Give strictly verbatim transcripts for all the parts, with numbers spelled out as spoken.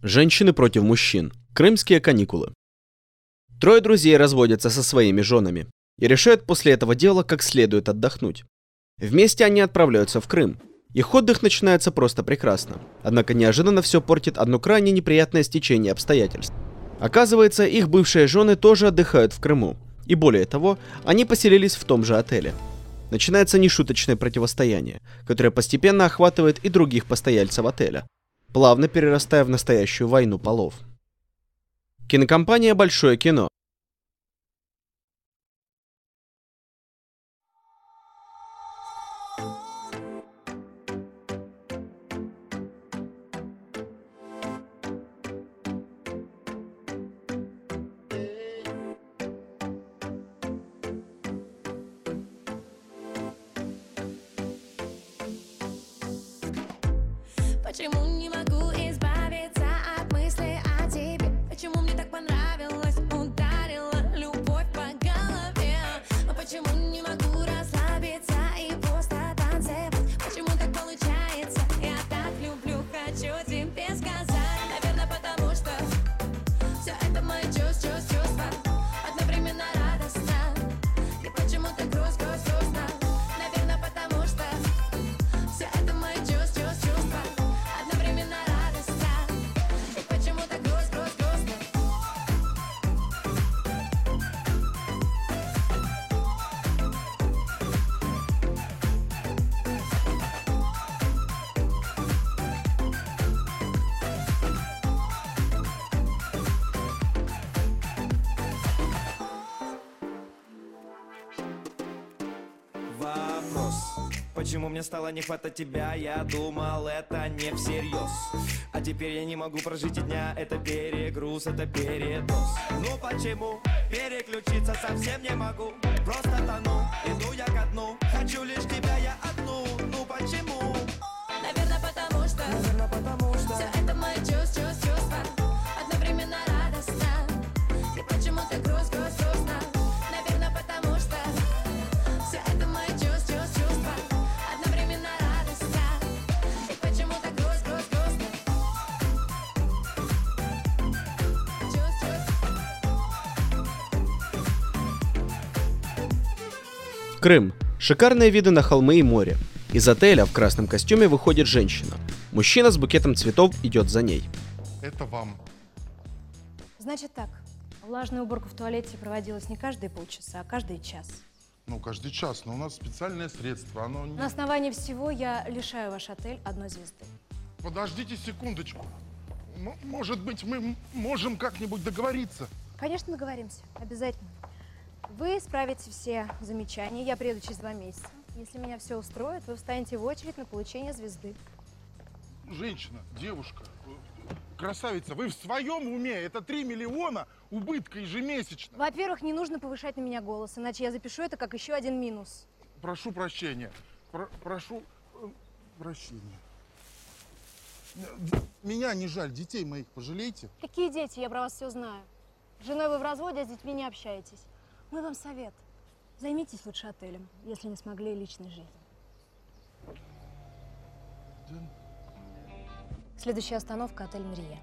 Женщины против мужчин. Крымские каникулы. Трое друзей разводятся со своими женами и решают после этого дела как следует отдохнуть. Вместе они отправляются в Крым. Их отдых начинается просто прекрасно. Однако неожиданно все портит одно крайне неприятное стечение обстоятельств. Оказывается, их бывшие жены тоже отдыхают в Крыму. И более того, они поселились в том же отеле. Начинается нешуточное противостояние, которое постепенно охватывает и других постояльцев отеля, плавно перерастая в настоящую войну полов. Кинокомпания «Большое кино». Почему не могу избавиться от мысли о тебе? Почему мне так понравилось, ударила любовь по голове? Но почему не могу расслабиться и просто танцевать? Почему так получается? Я так люблю, хочу тебе сказать. Наверное, потому что все это мои чувства, чувства, одновременно радостно. И почему-то грусть, грусть, грустно. Наверное, потому что все это мои чувства, чувства. Вопрос: почему мне стало не хватать тебя? Я думал, это не всерьез. А теперь я не могу прожить и дня. Это перегруз, это передоз. Ну почему? Переключиться совсем не могу. Просто тону, иду я ко дну. Хочу лишь тебя, я одну. Ну почему? Наверное, потому что, Наверное, потому что все это мои чувства, чувства, одновременно радостно. И почему-то грусть, грусть, грустно. Наверное, потому что все это мои чувства, чувства, одновременно радостно. И почему-то грусть, грусть, грустно. Крым. Шикарные виды на холмы и море. Из отеля в красном костюме выходит женщина. Мужчина с букетом цветов идет за ней. Это вам. Значит так, влажная уборка в туалете проводилась не каждые полчаса, а каждый час. Ну, каждый час, но у нас специальное средство, оно не... На основании всего я лишаю ваш отель одной звезды. Подождите секундочку. М- может быть, мы можем как-нибудь договориться? Конечно, договоримся, обязательно. Вы справите все замечания, я приеду через два месяца. Если меня все устроит, вы встанете в очередь на получение звезды. Женщина, девушка, красавица, вы в своем уме? Это три миллиона убытка ежемесячно. Во-первых, не нужно повышать на меня голос, иначе я запишу это как еще один минус. Прошу прощения. Про- прошу э, прощения. Меня не жаль, детей моих пожалейте. Какие дети? Я про вас все знаю. С женой вы в разводе, а с детьми не общаетесь. Мой вам совет. Займитесь лучше отелем, если не смогли личной жизнью. Да. Следующая остановка – отель «Мрия».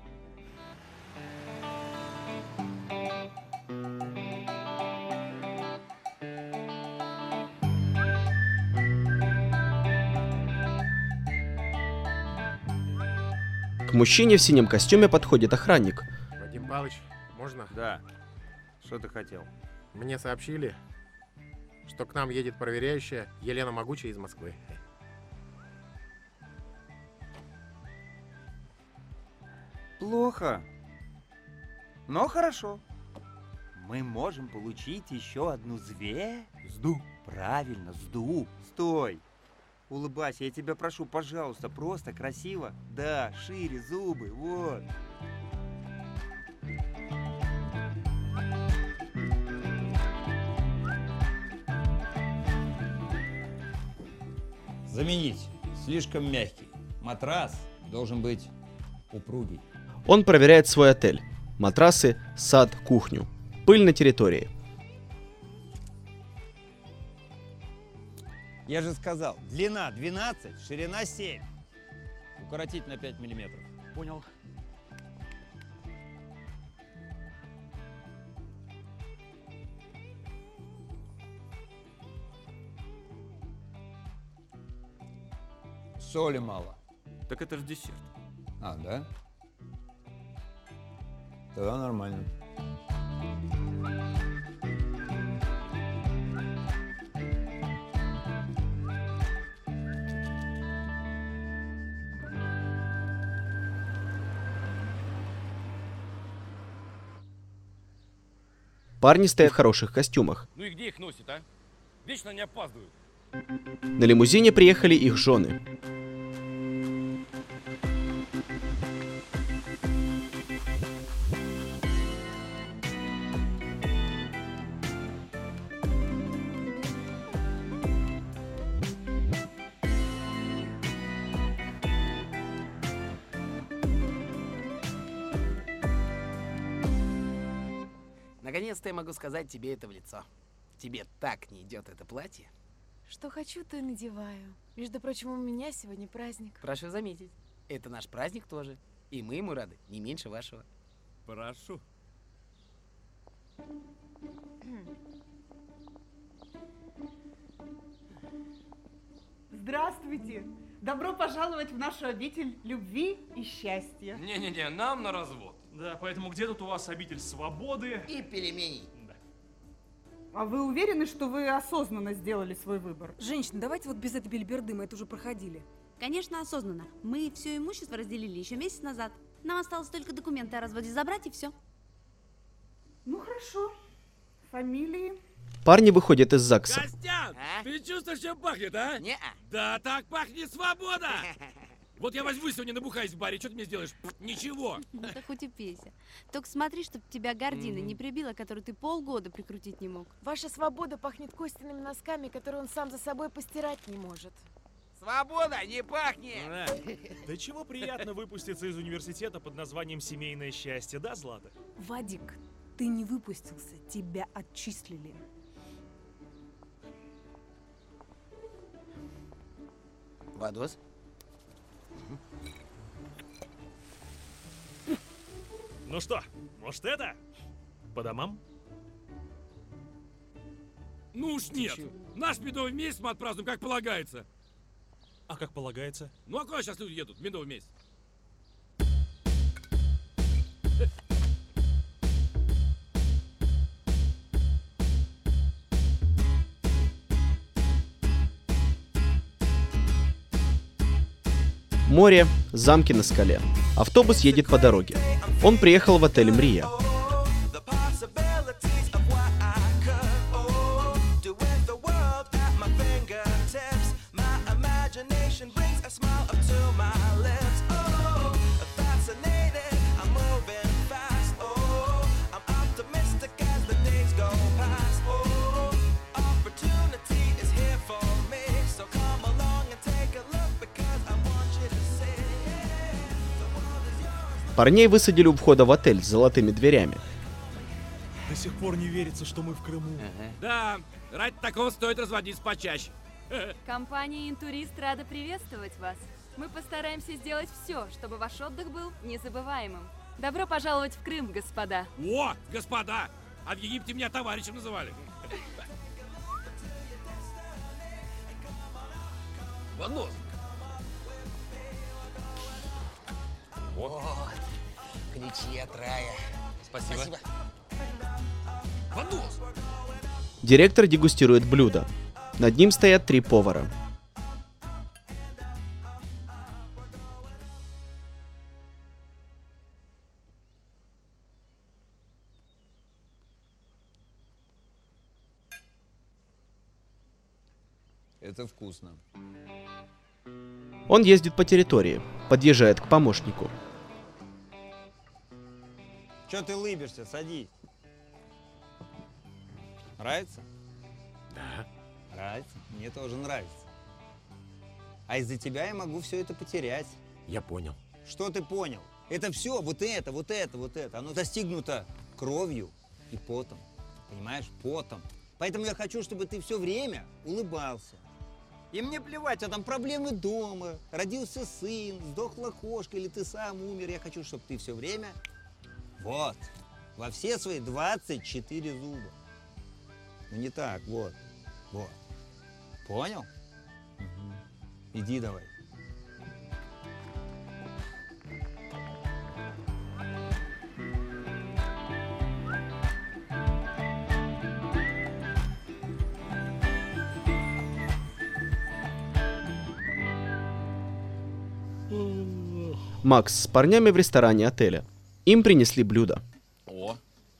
К мужчине в синем костюме подходит охранник. Вадим Павлович, можно? Да. Что ты хотел? Мне сообщили, что к нам едет проверяющая Елена Могучая из Москвы. Плохо. Но хорошо. Мы можем получить еще одну звезду. Правильно, сду. Стой. Улыбайся, я тебя прошу, пожалуйста, просто красиво. Да, шире зубы, вот. Заменить. Слишком мягкий. Матрас должен быть упругий. Он проверяет свой отель. Матрасы, сад, кухню. Пыль на территории. Я же сказал, длина двенадцать, ширина семь. Укоротить на пять миллиметров. Понял. Соли мало. Так это же десерт. А, да? Тогда нормально. Парни стоят в хороших костюмах. Ну и где их носит, а? Вечно они опаздывают. На лимузине приехали их жены. Наконец-то я могу сказать тебе это в лицо. Тебе так не идет это платье. Что хочу, то и надеваю. Между прочим, у меня сегодня праздник. Прошу заметить, это наш праздник тоже. И мы ему рады, не меньше вашего. Прошу. Здравствуйте! Добро пожаловать в нашу обитель любви и счастья. Не-не-не, нам на развод. Да, поэтому где тут у вас обитель свободы? И пельменей. Да. А вы уверены, что вы осознанно сделали свой выбор? Женщина, давайте вот без этой бельберды, мы это уже проходили. Конечно, осознанно. Мы все имущество разделили еще месяц назад. Нам осталось только документы о разводе забрать, и все. Ну хорошо. Фамилии? Парни выходят из ЗАГСа. Костян, А? ты чувствуешь, чем пахнет, а? Не-а. Да так пахнет свобода! Вот я возьму сегодня набухаюсь в баре, что ты мне сделаешь? Ничего. Да хоть и пейся. Только смотри, чтоб тебя гордина не прибила, которую ты полгода прикрутить не мог. Ваша свобода пахнет Костиными носками, которые он сам за собой постирать не может. Свобода не пахнет! Да чего приятно выпуститься из университета под названием «Семейное счастье», да, Злата? Вадик, ты не выпустился, тебя отчислили. Вадос? Ну что, может это? По домам? Ну уж нет. Наш медовый месяц мы отпразднуем, как полагается. А как полагается? Ну а куда сейчас люди едут в медовый месяц? Море, замки на скале. Автобус едет по дороге. Он приехал в отель «Мрия». Парней высадили у входа в отель с золотыми дверями. До сих пор не верится, что мы в Крыму. Да, ради такого стоит разводиться почаще. Компания «Интурист» рада приветствовать вас. Мы постараемся сделать все, чтобы ваш отдых был незабываемым. Добро пожаловать в Крым, господа. О, господа! А в Египте меня товарищем называли. Ванос. Вот. Ключи от рая. Спасибо. Спасибо. Ванос. Директор дегустирует блюдо. Над ним стоят три повара. Это вкусно. Он ездит по территории, подъезжает к помощнику. Че ты лыбишься? Садись. Нравится? Да. Нравится? Мне тоже нравится. А из-за тебя я могу все это потерять. Я понял. Что ты понял? Это все, вот это, вот это, вот это. Оно достигнуто кровью и потом. Понимаешь? Потом. Поэтому я хочу, чтобы ты все время улыбался. И мне плевать, а там проблемы дома, родился сын, сдохла кошка или ты сам умер. Я хочу, чтобы ты все время вот, во все свои двадцать четыре зуба. Ну не так, вот, вот. Понял? Угу. Иди давай. Макс с парнями в ресторане отеля. Им принесли блюдо. О.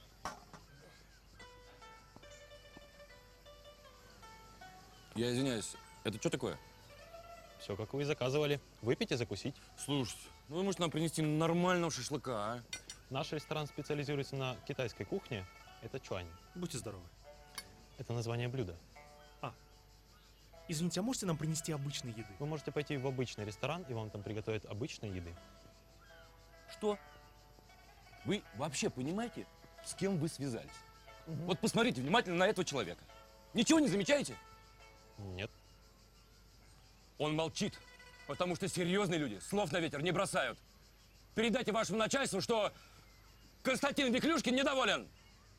Я извиняюсь, это что такое? Все, как вы и заказывали. Выпить и закусить. Слушайте, ну вы можете нам принести нормального шашлыка, а? Наш ресторан специализируется на китайской кухне. Это чуань. Будьте здоровы. Это название блюда. А, извините, а можете нам принести обычной еды? Вы можете пойти в обычный ресторан, и вам там приготовят обычной еды. Что? Вы вообще понимаете, с кем вы связались? Угу. Вот посмотрите внимательно на этого человека. Ничего не замечаете? Нет. Он молчит, потому что серьезные люди слов на ветер не бросают. Передайте вашему начальству, что Константин Веклюшкин недоволен.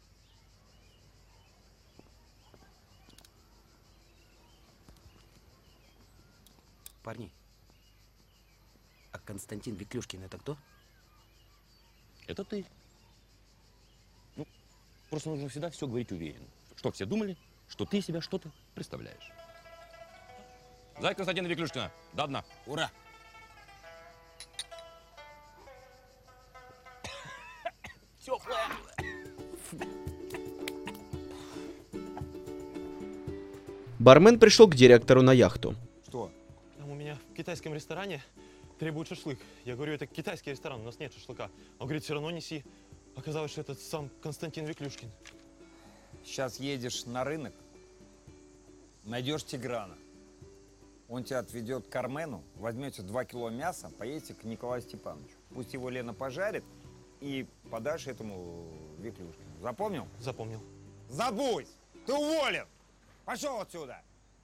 Парни, а Константин Веклюшкин это кто? Это ты. Ну, просто нужно всегда все говорить уверенно. Чтоб все думали, что ты себя что-то представляешь. За Константина Веклюшкина. До дна. Ура! Теплая. Бармен пришел к директору на яхту. Что? Там у меня в китайском ресторане требуют шашлык. Я говорю, это китайский ресторан, у нас нет шашлыка. Он говорит, все равно неси. Оказалось, что это сам Константин Веклюшкин. Сейчас едешь на рынок, найдешь Тиграна. Он тебя отведет к Кармену, возьмете два кило мяса, поедете к Николаю Степановичу. Пусть его Лена пожарит и подашь этому Веклюшкину. Запомнил? Запомнил. Забудь! Ты уволен! Пошел отсюда!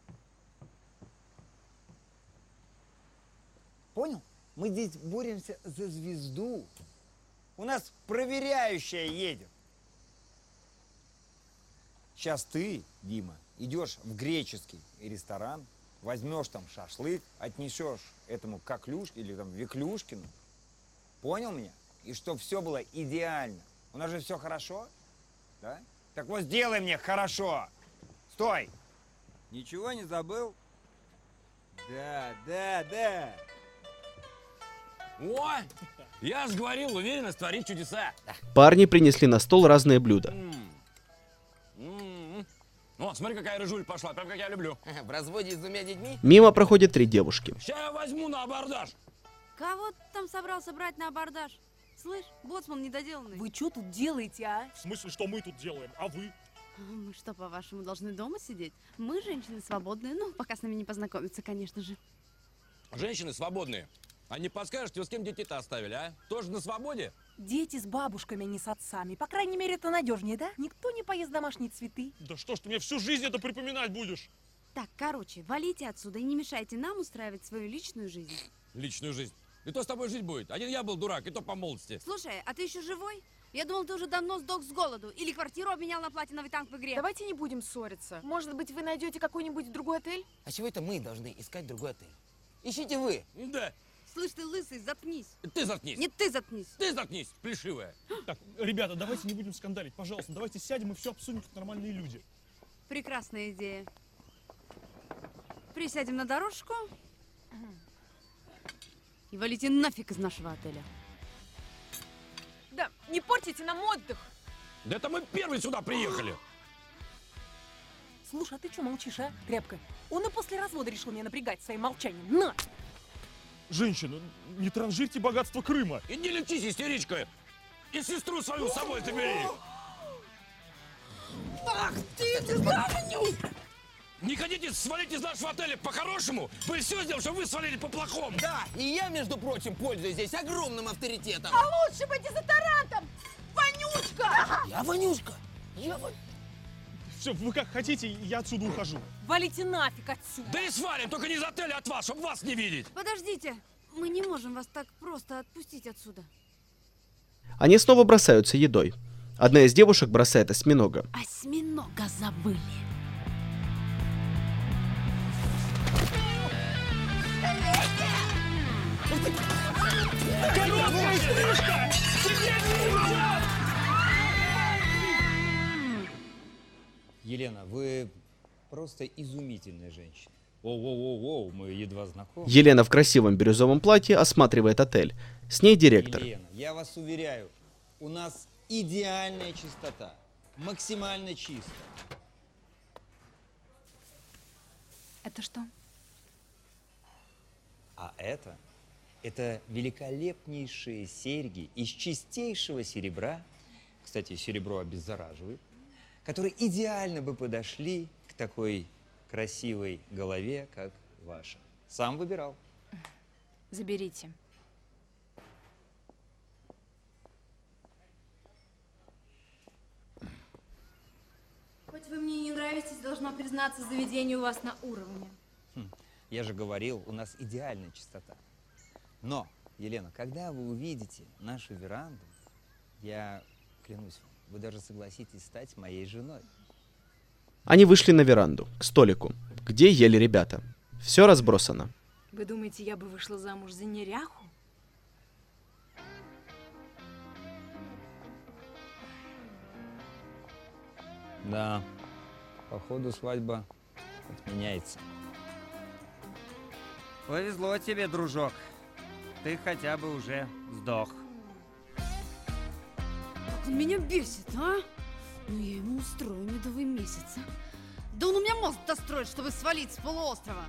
Понял? Мы здесь боремся за звезду. У нас проверяющая едет. Сейчас ты, Дима, идешь в греческий ресторан, возьмешь там шашлык, отнесешь этому Коклюш или там Веклюшкину. Понял меня? И чтоб все было идеально. У нас же все хорошо, да? Так вот сделай мне хорошо. Стой! Ничего не забыл? Да, да, да. О, я же говорил, уверенность творит чудеса. Парни принесли на стол разные блюда. М-м-м. О, смотри, какая рыжуль пошла, прям как я люблю. В разводе с двумя детьми? Мимо проходят три девушки. Сейчас я возьму на абордаж. Кого ты там собрался брать на абордаж? Слышь, боцман недоделанный. Вы что тут делаете, а? В смысле, что мы тут делаем, а вы? Мы что, по-вашему, должны дома сидеть? Мы женщины свободные, ну, пока с нами не познакомятся, конечно же. Женщины свободные. А не подскажете, вы с кем детей-то оставили, а? Тоже на свободе? Дети с бабушками, а не с отцами. По крайней мере, это надежнее, да? Никто не поест домашние цветы. Да что ж ты мне всю жизнь это припоминать будешь? Так, короче, валите отсюда и не мешайте нам устраивать свою личную жизнь. Личную жизнь. И то с тобой жить будет. Один я был дурак, и то по молодости. Слушай, а ты еще живой? Я думал, ты уже давно сдох с голоду. Или квартиру обменял на платиновый танк в игре. Давайте не будем ссориться. Может быть, вы найдете какой-нибудь другой отель? А чего это мы должны искать другой отель? Ищите вы. Да. Слышь, ты лысый, заткнись. Ты заткнись. Нет, ты заткнись. Ты заткнись, плешивая. Так, ребята, давайте не будем скандалить, пожалуйста. Давайте сядем и все обсудим, как нормальные люди. Прекрасная идея. Присядем на дорожку и валите нафиг из нашего отеля. Да, не портите нам отдых. Да это мы первые сюда приехали. Слушай, а ты что молчишь, а, тряпка? Он и после развода решил меня напрягать своим молчанием. На! Женщина, не транжирьте богатство Крыма. Иди лечись, истеричка. И сестру свою с собой ты бери. Ах ты, ты говнюк! Не хотите свалить из нашего отеля по-хорошему? Вы все сделали, чтобы вы свалили по-плохому. Да, и я, между прочим, пользуюсь здесь огромным авторитетом. А лучше быть дезодорантом! Вонючка! Я вонюшка? Я вонюшка. Все, вы как хотите, я отсюда ухожу. Валите нафиг отсюда! Да и свалим, только не из отеля от вас, чтобы вас не видеть. Подождите, мы не можем вас так просто отпустить отсюда. Они снова бросаются едой. Одна из девушек бросает осьминога. Осьминога забыли. Короткая стрижка! Елена, вы просто изумительная женщина. Воу-воу-воу, мы едва знакомы. Елена в красивом бирюзовом платье осматривает отель. С ней директор. Елена, я вас уверяю, у нас идеальная чистота. Максимально чисто. Это что? А это, это великолепнейшие серьги из чистейшего серебра, кстати, серебро обеззараживает, которые идеально бы подошли к такой красивой голове, как ваша. Сам выбирал. Заберите. Хоть вы мне не нравитесь, должна признаться, заведение у вас на уровне. Хм, я же говорил, у нас идеальная чистота. Но, Елена, когда вы увидите нашу веранду, я клянусь вам, вы даже согласитесь стать моей женой. Они вышли на веранду, к столику, где ели ребята. Все разбросано. Вы думаете, я бы вышла замуж за неряху? Да, походу свадьба отменяется. Повезло тебе, дружок. Ты хотя бы уже сдох. Как он меня бесит, а? Ну я ему устрою медовый месяц. а. Да он у меня мозг-то строит, чтобы свалить с полуострова.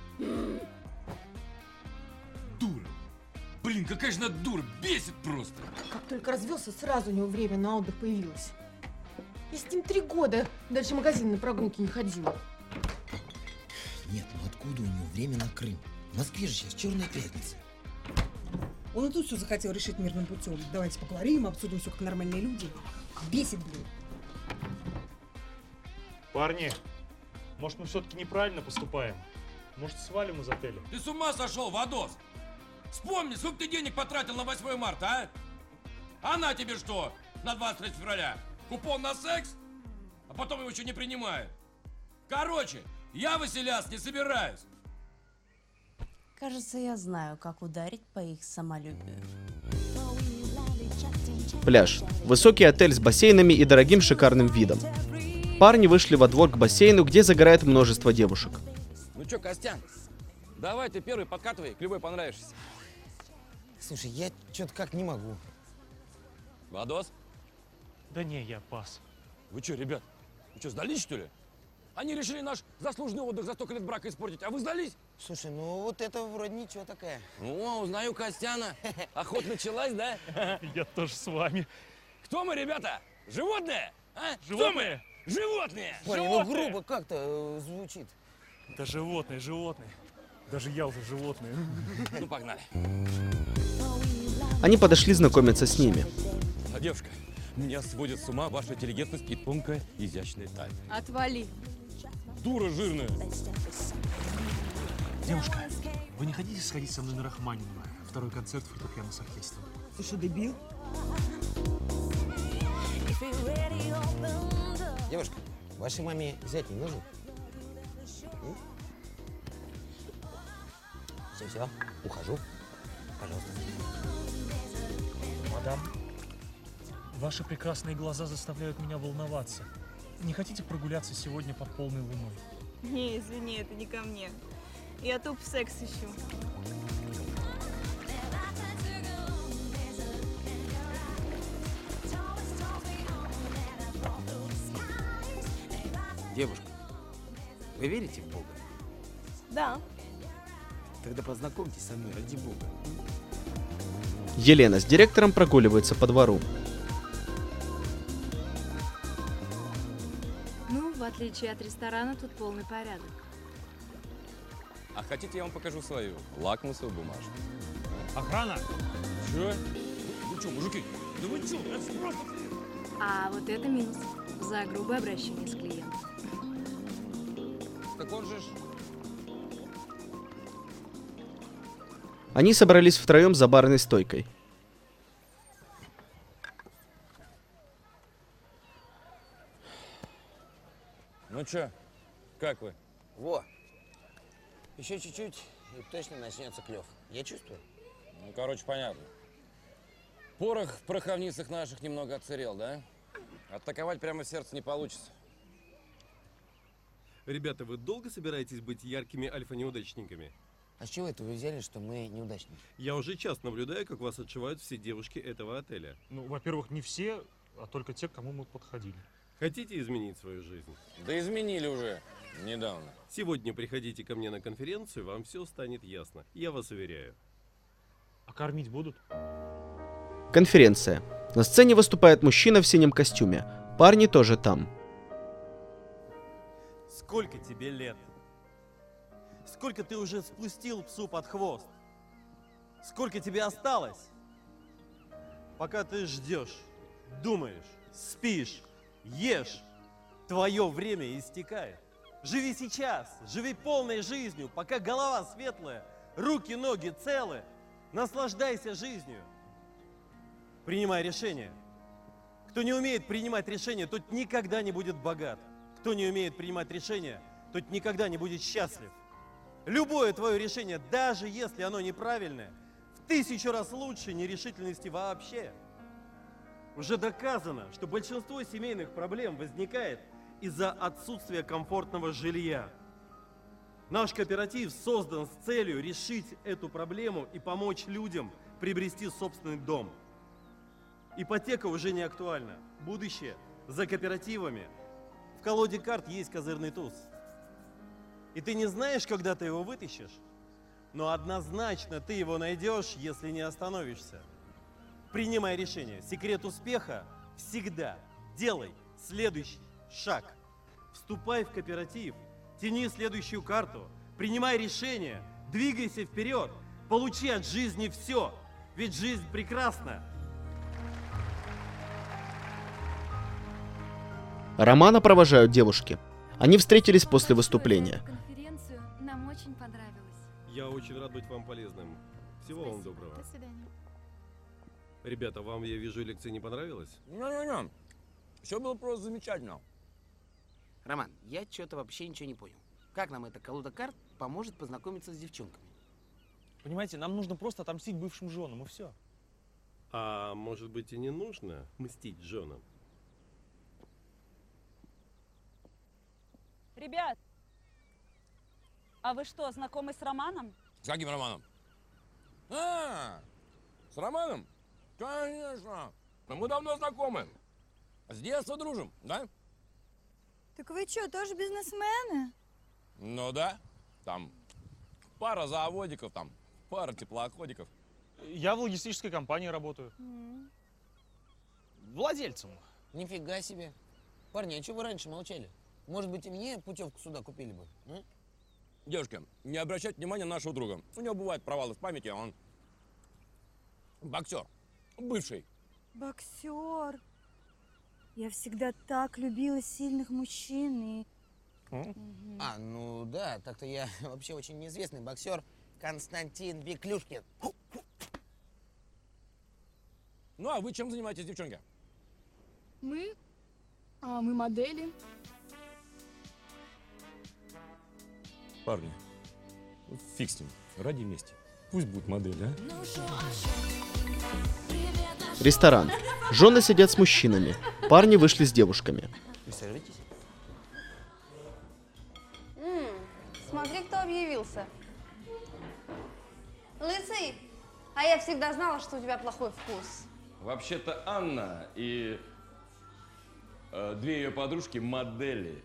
Дура. Блин, какая же она дура, бесит просто. Как только развелся, сразу у него время на отдых появилось. Я с ним три года дальше магазина на прогулки не ходила. Нет, ну откуда у него время на Крым? В Москве же сейчас Черная пятница. Он и тут все захотел решить мирным путем. Давайте поговорим, обсудим все как нормальные люди. Бесит, блин. Парни, может, мы все-таки неправильно поступаем? Может, свалим из отеля? Ты с ума сошел, Вадос? Вспомни, сколько ты денег потратил на восьмое марта, а? Она тебе что, на двадцать третьего февраля? Купон на секс? А потом его еще не принимают. Короче, я выселяться не собираюсь. Кажется, я знаю, как ударить по их самолюбию. Пляж. Высокий отель с бассейнами и дорогим шикарным видом. Парни вышли во двор к бассейну, где загорает множество девушек. Ну чё, Костян, давай ты первый подкатывай, к любой понравишься. Слушай, я что-то как не могу. Вадос? Да не, я пас. Вы чё, ребят, вы чё, сдались, что ли? Они решили наш заслуженный отдых за столько лет брака испортить, а вы сдались? Слушай, ну вот это вроде ничего такая. О, узнаю Костяна. Охота началась, да? Я тоже с вами. Кто мы, ребята? Животные? А? Кто Животные? мы? Животные! Парень, ну Животные! грубо как-то э, звучит. Да животные, животные. Даже я уже животное. Ну, погнали. Они подошли знакомиться с ними. А, девушка, меня сводит с ума ваша интеллигентность и тонкая, изящная талия. Отвали. Дура жирная. Девушка, вы не хотите сходить со мной на Рахманинова? Второй концерт фортепиано с оркестром. Ты что, дебил? Девушка, вашей маме зять не нужен? Все-все, ухожу. Пожалуйста. Мадам, ваши прекрасные глаза заставляют меня волноваться. Не хотите прогуляться сегодня под полной луной? Не, извини, это не ко мне. Я туп секс ищу. Девушка, вы верите в Бога? Да. Тогда познакомьтесь со мной, ради Бога. Елена с директором прогуливаются по двору. Ну, в отличие от ресторана, тут полный порядок. А хотите, я вам покажу свою лакмусовую бумажку? Охрана! Чё? Вы чё, мужики? Да вы чё? Это просто... А вот это минус за грубое обращение с клиентом. Так он же ж... Они собрались втроем за барной стойкой. Ну чё, как вы? Во, еще чуть-чуть и точно начнется клев. Я чувствую. Ну, короче, понятно. Порох в пороховницах наших немного отсырел, да? Атаковать прямо в сердце не получится. Ребята, вы долго собираетесь быть яркими альфа-неудачниками? А с чего это вы взяли, что мы неудачники? Я уже час наблюдаю, как вас отшивают все девушки этого отеля. Ну, во-первых, не все, а только те, к кому мы подходили. Хотите изменить свою жизнь? Да изменили уже недавно. Сегодня приходите ко мне на конференцию, вам все станет ясно. Я вас уверяю. А кормить будут? Конференция. На сцене выступает мужчина в синем костюме. Парни тоже там. Сколько тебе лет? Сколько ты уже спустил псу под хвост? Сколько тебе осталось? Пока ты ждешь, думаешь, спишь, ешь, твое время истекает. Живи сейчас, живи полной жизнью, пока голова светлая, руки, ноги целы. Наслаждайся жизнью. Принимай решения. Кто не умеет принимать решения, тот никогда не будет богат. Кто не умеет принимать решения, тот никогда не будет счастлив. Любое твое решение, даже если оно неправильное, в тысячу раз лучше нерешительности вообще. Уже доказано, что большинство семейных проблем возникает из-за отсутствия комфортного жилья. Наш кооператив создан с целью решить эту проблему и помочь людям приобрести собственный дом. Ипотека уже не актуальна. Будущее за кооперативами. В колоде карт есть козырный туз. И ты не знаешь, когда ты его вытащишь, но однозначно ты его найдешь, если не остановишься. Принимай решение. Секрет успеха всегда делай следующий шаг. Вступай в кооператив, тяни следующую карту, принимай решение, двигайся вперед, получи от жизни все, ведь жизнь прекрасна. Романа провожают девушки. Они встретились после выступления. Конференцию нам очень понравилось. Я очень рад быть вам полезным. Всего вам доброго. До свидания. Ребята, вам, я вижу, лекция не понравилась? Не-не-не. Все было просто замечательно. Роман, я что-то вообще ничего не понял. Как нам эта колода карт поможет познакомиться с девчонками? Понимаете, нам нужно просто отомстить бывшим женам, и все. А может быть и не нужно мстить женам? Ребят, а вы что, знакомы с Романом? С каким Романом? А, с Романом? Конечно. Мы давно знакомы. С детства дружим, да? Так вы что, тоже бизнесмены? Ну да. Там пара заводиков, там пара теплоходиков. Я в логистической компании работаю. М. Владельцем. Нифига себе. Парни, а что вы раньше молчали? Может быть, и мне путевку сюда купили бы? А? Девушки, не обращайте внимания на нашего друга. У него бывают провалы в памяти, а он боксер. Бывший. Боксер. Я всегда так любила сильных мужчин и... Мгм. А, ну да, так-то я вообще очень неизвестный боксер Константин Беклюшкин. Ну а вы чем занимаетесь, девчонки? Мы? А, мы модели. Парни, фиг с ним, ради мести. Пусть будет модель, а? Ресторан. Жены сидят с мужчинами. Парни вышли с девушками. Присаживайтесь. М, смотри, кто объявился. Лысый, а я всегда знала, что у тебя плохой вкус. Вообще-то Анна и э, две ее подружки модели.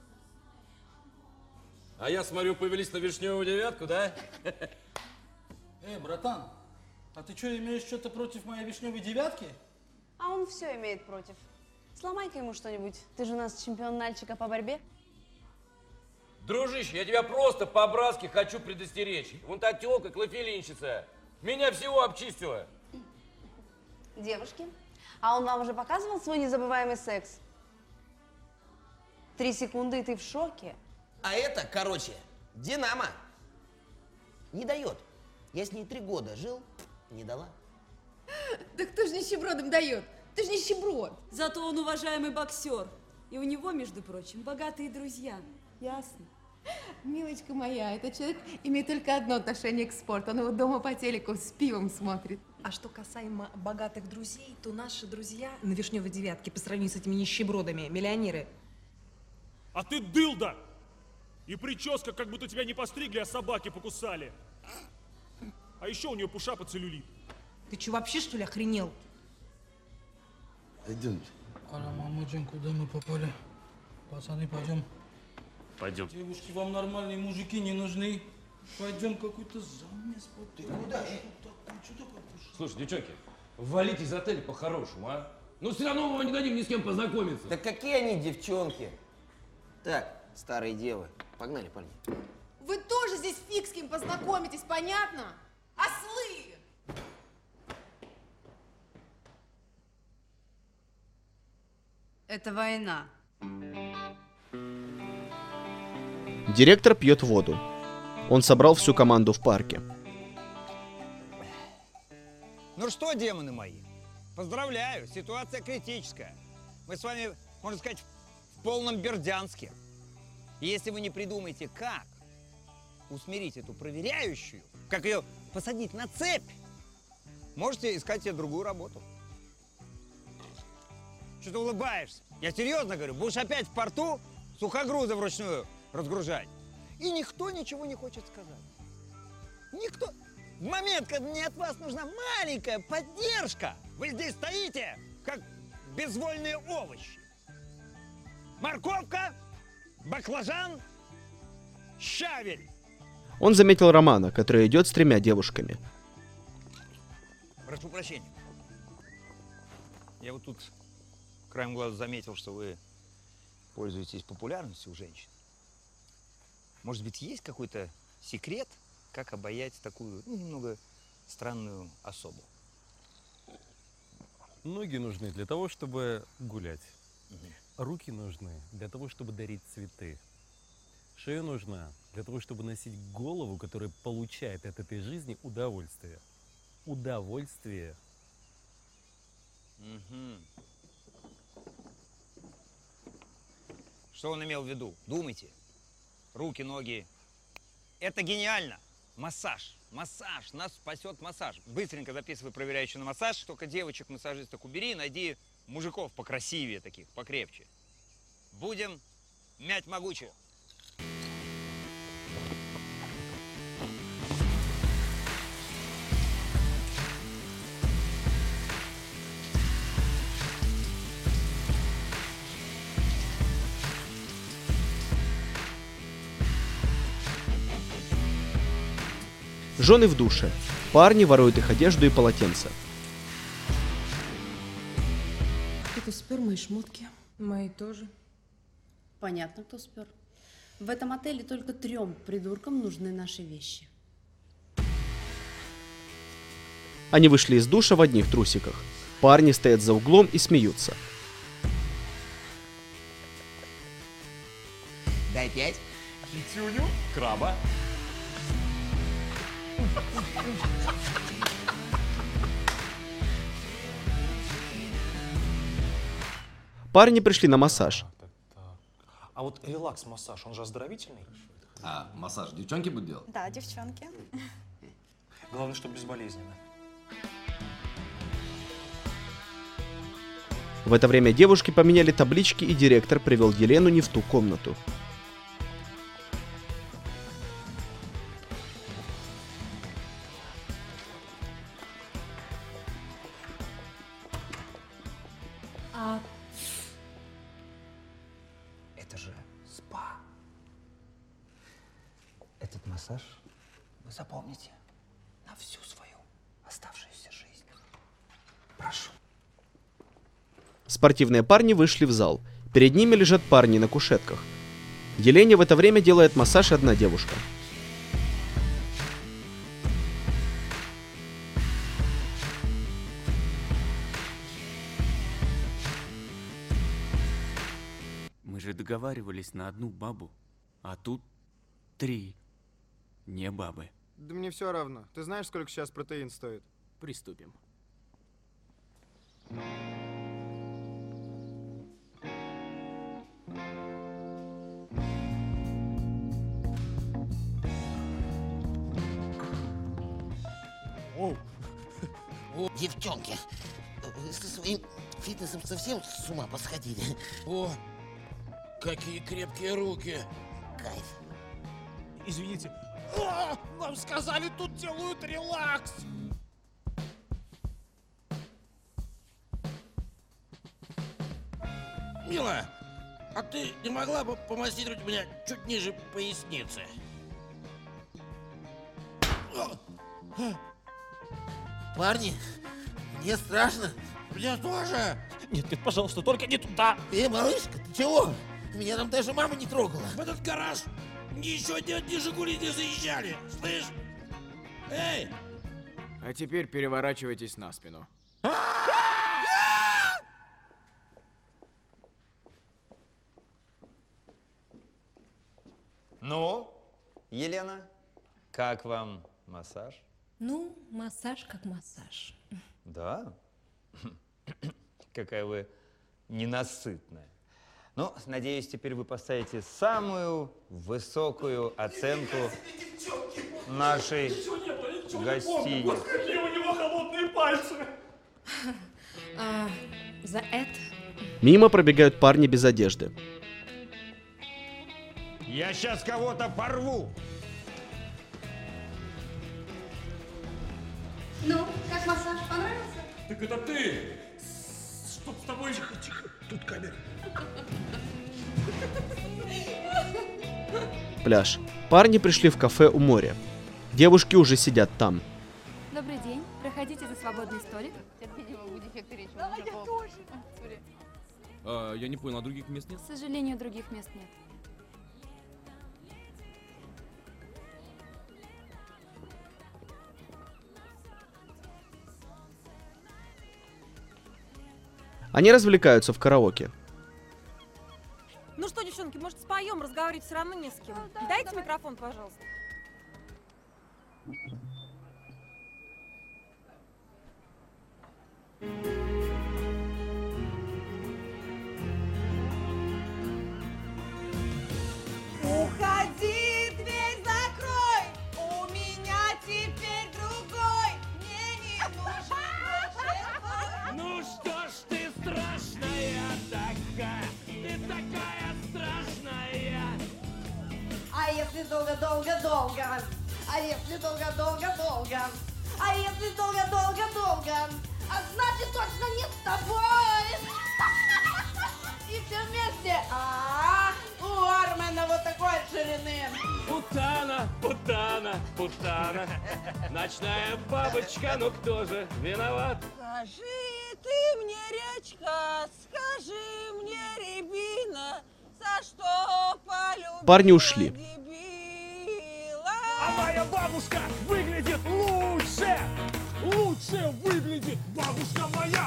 А я смотрю, повелись на вишневую девятку, да? Эй, братан, а ты что, имеешь что-то против моей вишневой девятки? А он все имеет против. Сломай-ка ему что-нибудь. Ты же у нас чемпион Нальчика по борьбе. Дружище, я тебя просто по-братски хочу предостеречь. Вон та тёлка, клофелинщица, меня всего обчистила. Девушки, а он вам уже показывал свой незабываемый секс? Три секунды, и ты в шоке. А это, короче, Динамо. Не дает. Я с ней три года жил, не дала. Да кто же нищебродам дает? Ты же нищеброд. Зато он уважаемый боксер. И у него, между прочим, богатые друзья. Ясно? Милочка моя, этот человек имеет только одно отношение к спорту. Он его дома по телеку с пивом смотрит. А что касаемо богатых друзей, то наши друзья на вишневой девятке по сравнению с этими нищебродами, миллионеры. А ты дылда! И прическа, как будто тебя не постригли, а собаки покусали. А еще у нее пушап и целлюлит. Ты что, вообще, что ли, охренел? Пойдемте. Ара, мамочка, куда мы попали? Пацаны, пойдем. Пойдем. Девушки, вам нормальные мужики не нужны. Пойдем, какой-то замес. Ты куда? Слушай, девчонки, валите из отеля по-хорошему, а? Ну все равно мы вам не дадим ни с кем познакомиться. Да какие они девчонки? Так, старые девы. Погнали, парни. Вы тоже здесь фиг с кем познакомитесь, понятно? Ослы! Это война. Директор пьет воду. Он собрал всю команду в парке. Ну что, демоны мои, поздравляю, ситуация критическая. Мы с вами, можно сказать, в полном Бердянске. И если вы не придумаете, как усмирить эту проверяющую, как ее посадить на цепь, можете искать себе другую работу. Что ты улыбаешься? Я серьезно говорю, будешь опять в порту сухогрузы вручную разгружать. И никто ничего не хочет сказать. Никто. В момент, когда мне от вас нужна маленькая поддержка, вы здесь стоите, как безвольные овощи. Морковка, баклажан, щавель. Он заметил Романа, который идет с тремя девушками. Прошу прощения. Я вот тут краем глаза заметил, что вы пользуетесь популярностью у женщин. Может быть, есть какой-то секрет, как обаять такую, ну, немного странную особу? Ноги нужны для того, чтобы гулять. Руки нужны для того, чтобы дарить цветы. Шея нужна для того, чтобы носить голову, которая получает от этой жизни удовольствие. Удовольствие. Угу. Что он имел в виду? Думайте. Руки, ноги. Это гениально. Массаж. Массаж. Нас спасет массаж. Быстренько записывай проверяющий на массаж. Только девочек-массажисток убери. Найди мужиков покрасивее таких, покрепче. Будем мять могучую. Жены в душе. Парни воруют их одежду и полотенца. Кто-то спер мои шмотки. Мои тоже. Понятно, кто спер. В этом отеле только трем придуркам нужны наши вещи. Они вышли из душа в одних трусиках. Парни стоят за углом и смеются. Дай пять. Пятюню. Краба. Парни пришли на массаж. А вот релакс-массаж, он же оздоровительный? А массаж девчонки будут делать? Да, девчонки. Главное, чтобы безболезненно. В это время девушки поменяли таблички, и директор привел Елену не в ту комнату. А Это же спа. Этот массаж вы запомните на всю свою оставшуюся жизнь. Прошу. Спортивные парни вышли в зал. Перед ними лежат парни на кушетках. Елене в это время делает массаж одна девушка. Мы же договаривались на одну бабу, а тут три не бабы. Да мне все равно. Ты знаешь, сколько сейчас протеин стоит? Приступим. Девчонки, вы со своим фитнесом совсем с ума посходили? О, какие крепкие руки. Кайф. Извините. О, нам сказали, тут делают релакс. Мила, а ты не могла бы помассировать меня чуть ниже поясницы? Парни, мне страшно. Мне тоже. Нет, нет, пожалуйста, только не туда. Эй, малышка, ты чего? Меня там даже мама не трогала. В этот гараж еще ни одни «Жигули» не заезжали. Слышь? Эй! А теперь переворачивайтесь на спину. Ну, Елена, как вам массаж? Ну, массаж как массаж. Да? Какая вы ненасытная. Ну, надеюсь, теперь вы поставите самую высокую оценку нашей гостиницы. Какие у него холодные пальцы! А, за это? Мимо пробегают парни без одежды. Я сейчас кого-то порву! Ну, как массаж, понравился? Так это ты! Чтоб с тобой... Тихо, тихо, тут камера. Пляж. Парни пришли в кафе у моря. Девушки уже сидят там. Добрый день. Проходите за свободный столик. Да, я тоже. А, я не понял, а других мест нет? К сожалению, других мест нет. Они развлекаются в караоке. Ну что, девчонки, может, споем, разговаривать все равно не с кем. Дайте давай. Микрофон, пожалуйста. Уходи, дверь закрой, у меня теперь другой, мне не нужен. Ну что ж ты страшная такая, ты такая страшная. А если долго-долго-долго, а если долго-долго-долго, а если долго-долго-долго, а значит точно не с тобой. И все вместе. А, у Армена вот такой ширины. Путана, путана, путана, ночная бабочка, ну кто же виноват? Скажи ты мне, речка, скажи мне, рябина, за что полюбила Парни ушли. А моя бабушка выглядит лучше! Лучше выглядит бабушка моя!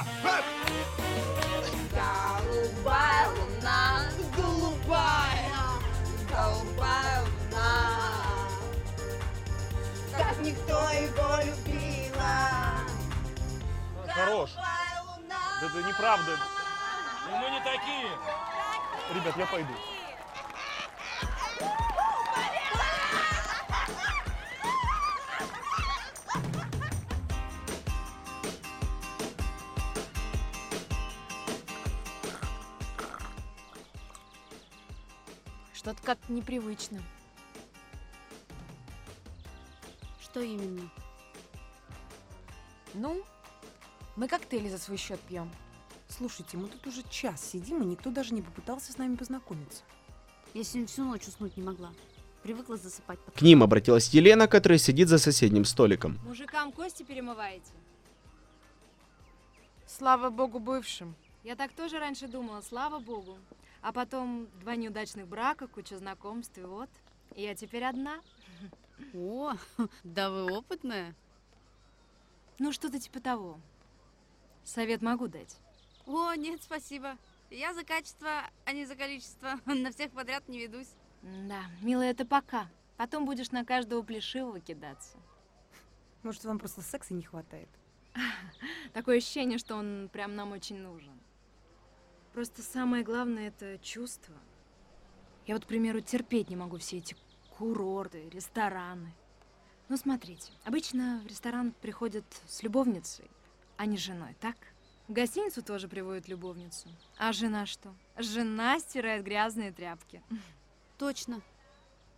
Голубая луна, голубая, голубая луна, как никто его любила. Хорош. Да это неправда. Мы не такие. Ребят, я пойду. Что-то как-то непривычно. Что именно? Ну, мы коктейли за свой счет пьем. Слушайте, мы тут уже час сидим, и никто даже не попытался с нами познакомиться. Я сегодня всю ночь уснуть не могла. Привыкла засыпать под... К ним обратилась Елена, которая сидит за соседним столиком. Мужикам кости перемываете? Слава богу, бывшим. Я так тоже раньше думала, слава богу. А потом два неудачных брака, куча знакомств, и вот. И я теперь одна. О, да вы опытная. Ну, что-то типа того. Совет могу дать. О, нет, спасибо. Я за качество, а не за количество. На всех подряд не ведусь. Да, милая, это пока. Потом будешь на каждого плешивого кидаться. Может, вам просто секса не хватает? Такое ощущение, что он прям нам очень нужен. Просто самое главное — это чувство. Я вот, к примеру, терпеть не могу все эти курорты, рестораны. Ну, смотрите, обычно в ресторан приходят с любовницей, а не с женой, так? В гостиницу тоже приводят любовницу. А жена что? Жена стирает грязные тряпки. Точно.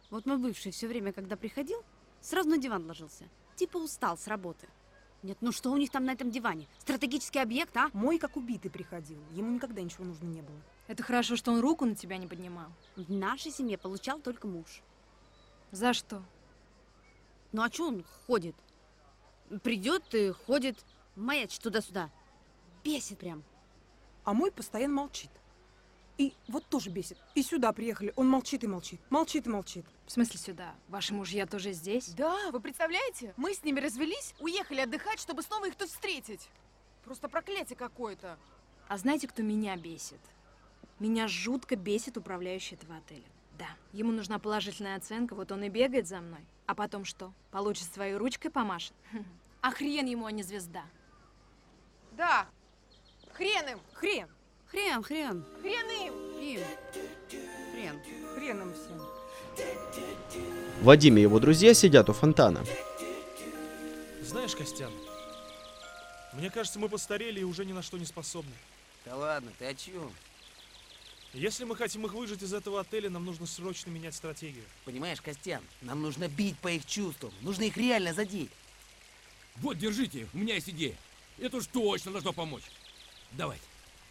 Вот мой бывший все время, когда приходил, сразу на диван ложился. Типа устал с работы. Нет, ну что у них там на этом диване? Стратегический объект, а? Мой как убитый приходил. Ему никогда ничего нужно не было. Это хорошо, что он руку на тебя не поднимал. В нашей семье получал только муж. За что? Ну а что он ходит? Придет и ходит, маячит туда-сюда. Бесит прям. А мой постоянно молчит. И вот тоже бесит. И сюда приехали, он молчит и молчит. Молчит и молчит. В смысле сюда? Ваши мужья тоже здесь? Да, вы представляете? Мы с ними развелись, уехали отдыхать, чтобы снова их тут встретить. Просто проклятие какое-то. А знаете, кто меня бесит? Меня жутко бесит управляющий этого отеля. Да, ему нужна положительная оценка, вот он и бегает за мной. А потом что? Получит своей ручкой, помашет? А хрен ему, а не звезда. Да, хрен им, хрен. Хрен, хрен. Хрен им. Им. Хрен. Хрен им всем. Вадим и его друзья сидят у фонтана. Знаешь, Костян, мне кажется, мы постарели и уже ни на что не способны. Да ладно, ты о чем? Если мы хотим их выжить из этого отеля, нам нужно срочно менять стратегию. Понимаешь, Костян, нам нужно бить по их чувствам. Нужно их реально задеть. Вот, держите, у меня есть идея. Это уж точно должно помочь. Давайте.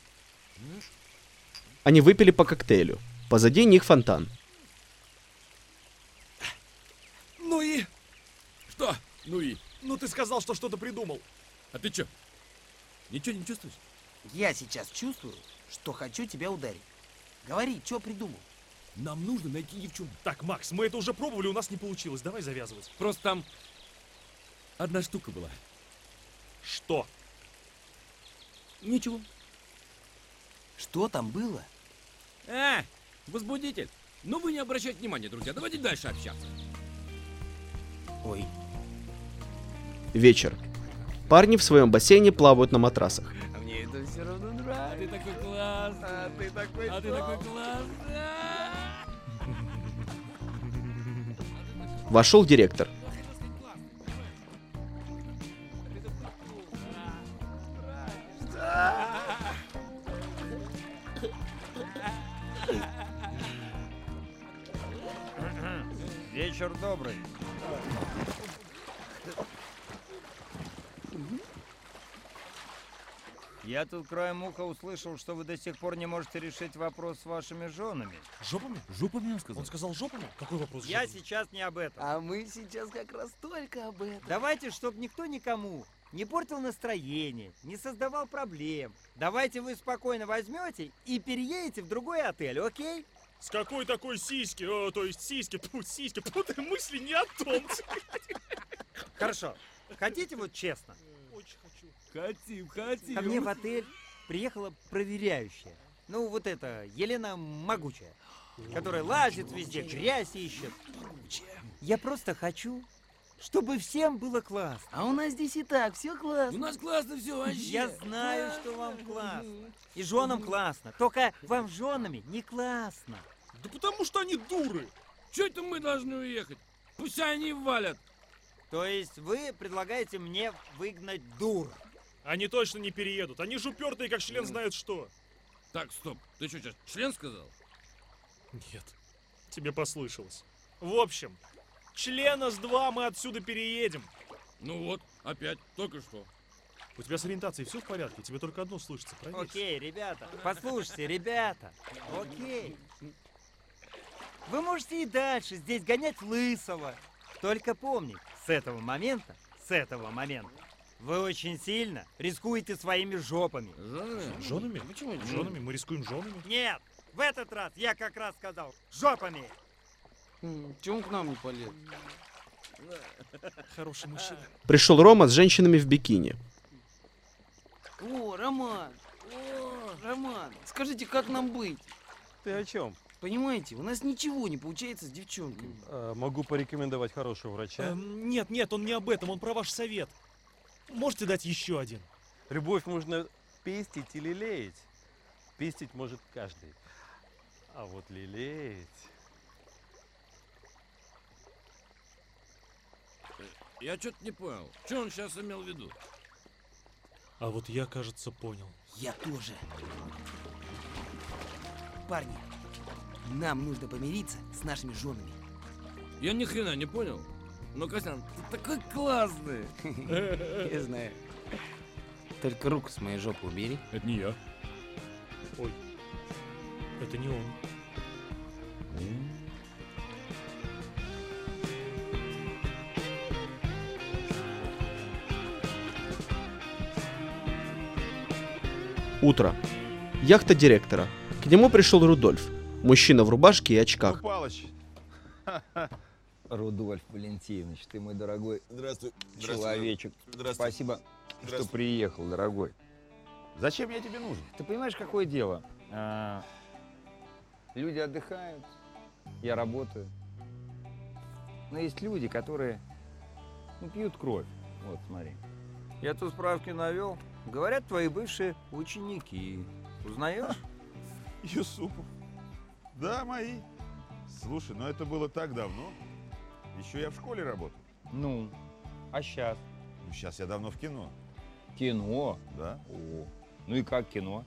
Они выпили по коктейлю. Позади них фонтан. Ну и? Что? Ну и? Ну ты сказал, что что-то придумал. А ты чё? Ничего не чувствуешь? Я сейчас чувствую, что хочу тебя ударить. Говори, что придумал? Нам нужно найти девчонку. Так, Макс, мы это уже пробовали, у нас не получилось. Давай завязывать. Просто там одна штука была. Что? Ничего. Что там было? А, возбудитель. Ну вы не обращайте внимания, друзья. Давайте дальше общаться. Ой. Вечер. Парни в своем бассейне плавают на матрасах. А мне это все равно нравится. А ты такой классный. А ты такой А ты такой классный. Вошел директор. Вечер добрый. Я тут краем уха услышал, что вы до сих пор не можете решить вопрос с вашими женами. Жопами? Жопами он сказал? Он сказал жопами? Какой вопрос? Я жопами? сейчас не об этом. А мы сейчас как раз только об этом. Давайте, чтобы никто никому не портил настроение, не создавал проблем. Давайте вы спокойно возьмете и переедете в другой отель, окей? С какой такой сиськи? О, то есть сиськи, тьфу, сиськи, тьфу, ты мысли не о том. Хорошо. Хотите вот честно? Очень хочу. Хотим, хотим. Ко мне в отель приехала проверяющая. Ну, вот это, Елена Могучая, которая лазит везде, грязь ищет. Я просто хочу, чтобы всем было классно. А у нас здесь и так все классно. У нас классно все вообще. Я знаю, что вам классно. И женам классно. Только вам с женами не классно. Да потому что они дуры. Че это мы должны уехать? Пусть они валят. То есть вы предлагаете мне выгнать дур? Они точно не переедут. Они же упертые, как член знает что. Так, стоп. Ты что, сейчас член сказал? Нет, тебе послышалось. В общем, члена с два мы отсюда переедем. Ну вот, опять, только что. У тебя с ориентацией все в порядке? Тебе только одно слышится, проверь. Окей, ребята, послушайте, ребята. Окей. Вы можете и дальше здесь гонять лысого. Только помните, с этого момента, с этого момента, вы очень сильно рискуете своими жопами. Женами? Женами? Почему? Женами? Мы рискуем женами? Нет, в этот раз я как раз сказал жопами. Чего он к нам не полез? Хороший мужчина. Пришел Рома с женщинами в бикини. О, Роман. О, Роман, скажите, как нам быть? Ты о чем? Понимаете, у нас ничего не получается с девчонками. А, могу порекомендовать хорошего врача. Эм, нет, нет, он не об этом, он про ваш совет. Можете дать еще один? Любовь можно пестить и лелеять. Пестить может каждый. А вот лелеять... Я что-то не понял. Что он сейчас имел в виду? А вот я, кажется, понял. Я тоже. Парни, нам нужно помириться с нашими женами. Я ни хрена не понял. Но, Костян, ты такой классный. Я знаю. Только руку с моей жопы убери. Это не я. Ой, это не он. Утро. Яхта директора. К нему пришел Рудольф. Мужчина в рубашке и очках. Палыч. Рудольф Валентинович, ты мой дорогой Здравствуй. человечек. Здравствуй. Спасибо, Здравствуй. что приехал, дорогой. Зачем я тебе нужен? Ты понимаешь, какое дело? А, люди отдыхают, я работаю. Но есть люди, которые ну, пьют кровь. Вот, смотри. Я тут справки навел. Говорят, твои бывшие ученики. Узнаешь? Юсупов. Да, мои. Слушай, ну это было так давно. Еще я в школе работал. Ну, а сейчас? Ну, сейчас я давно в кино. Кино? Да. О, ну и как кино?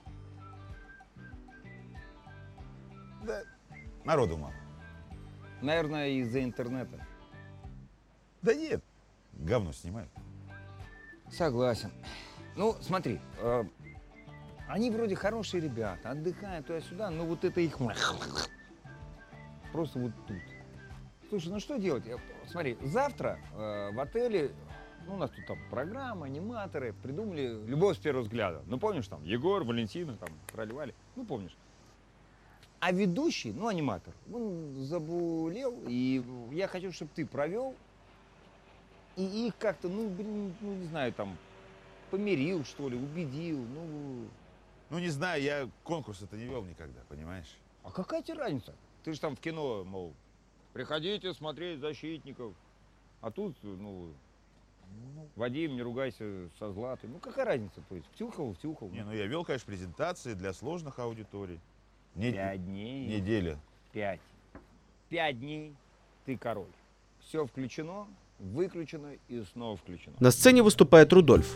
Да, народу мало. Наверное, из-за интернета. Да нет, говно снимают. Согласен. Ну, смотри, э, они вроде хорошие ребята, отдыхают туда-сюда, но вот это их просто вот тут. Слушай, ну что делать? Смотри, завтра э, в отеле, ну, у нас тут там программа, аниматоры, придумали «Любовь с первого взгляда». Ну, помнишь, там, Егор, Валентина, там, проливали, ну, помнишь. А ведущий, ну, аниматор, он заболел, и я хочу, чтобы ты провел, и их как-то, ну, блин, ну, не знаю, там, помирил, что ли, убедил, ну... Ну, не знаю, я конкурс это не вел никогда, понимаешь? А какая тебе разница? Ты же там в кино, мол, приходите смотреть «Защитников», а тут, ну, Вадим, не ругайся со Златой. Ну, какая разница, то есть, втюхал, втюхал. Не, ну, я вел, конечно, презентации для сложных аудиторий. Не... Пять дней. Неделя. Пять. Пять дней ты король. Все включено, выключено и снова включено. На сцене выступает Рудольф.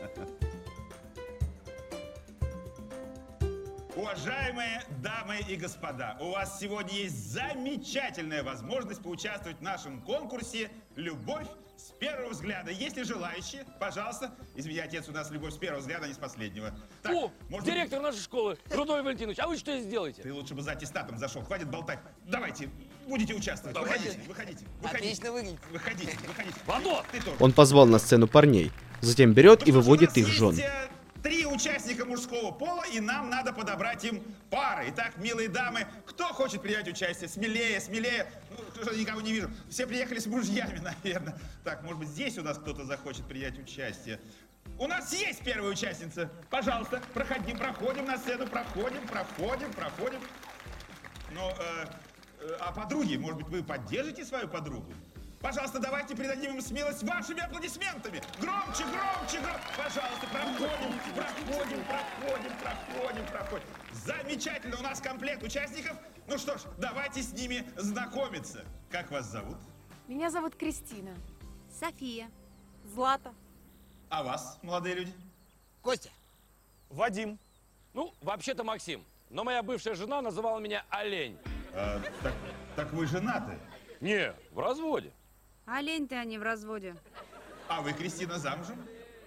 Уважаемые дамы и господа, у вас сегодня есть замечательная возможность поучаствовать в нашем конкурсе «Любовь с первого взгляда». Если желающие, пожалуйста. Извини, отец, у нас любовь с первого взгляда, а не с последнего. Так, О, может директор быть... нашей школы, Рудольф Валентинович, а вы что сделаете? Ты лучше бы за аттестатом зашел, хватит болтать. Давайте, будете участвовать. Давайте. Выходите, выходите, выходите. Отлично выглядит. Выходите, выходите. Владо! Ты тоже. Он позвал на сцену парней, затем берет Ну и что ж, выводит у нас их жен. есть, э, Три участника мужского пола, и нам надо подобрать им пары. Итак, милые дамы, кто хочет принять участие? Смелее, смелее. Ну, что-то никого не вижу. Все приехали с мужьями, наверное. Так, может быть, здесь у нас кто-то захочет принять участие. У нас есть первая участница. Пожалуйста, проходим, проходим на сцену, проходим, проходим, проходим. Ну, э, э, а подруги, может быть, вы поддержите свою подругу? Пожалуйста, давайте придадим им смелость вашими аплодисментами. Громче, громче, громче. Пожалуйста, проходим, проходим, проходим, проходим, проходим. Замечательно, у нас комплект участников. Ну что ж, давайте с ними знакомиться. Как вас зовут? Меня зовут Кристина. София. Злата. А вас, молодые люди? Костя. Вадим. Ну, вообще-то Максим. Но моя бывшая жена называла меня Олень. А, так, так вы женаты? Не, в разводе. Олень ты, а не в разводе. А вы, Кристина, замужем?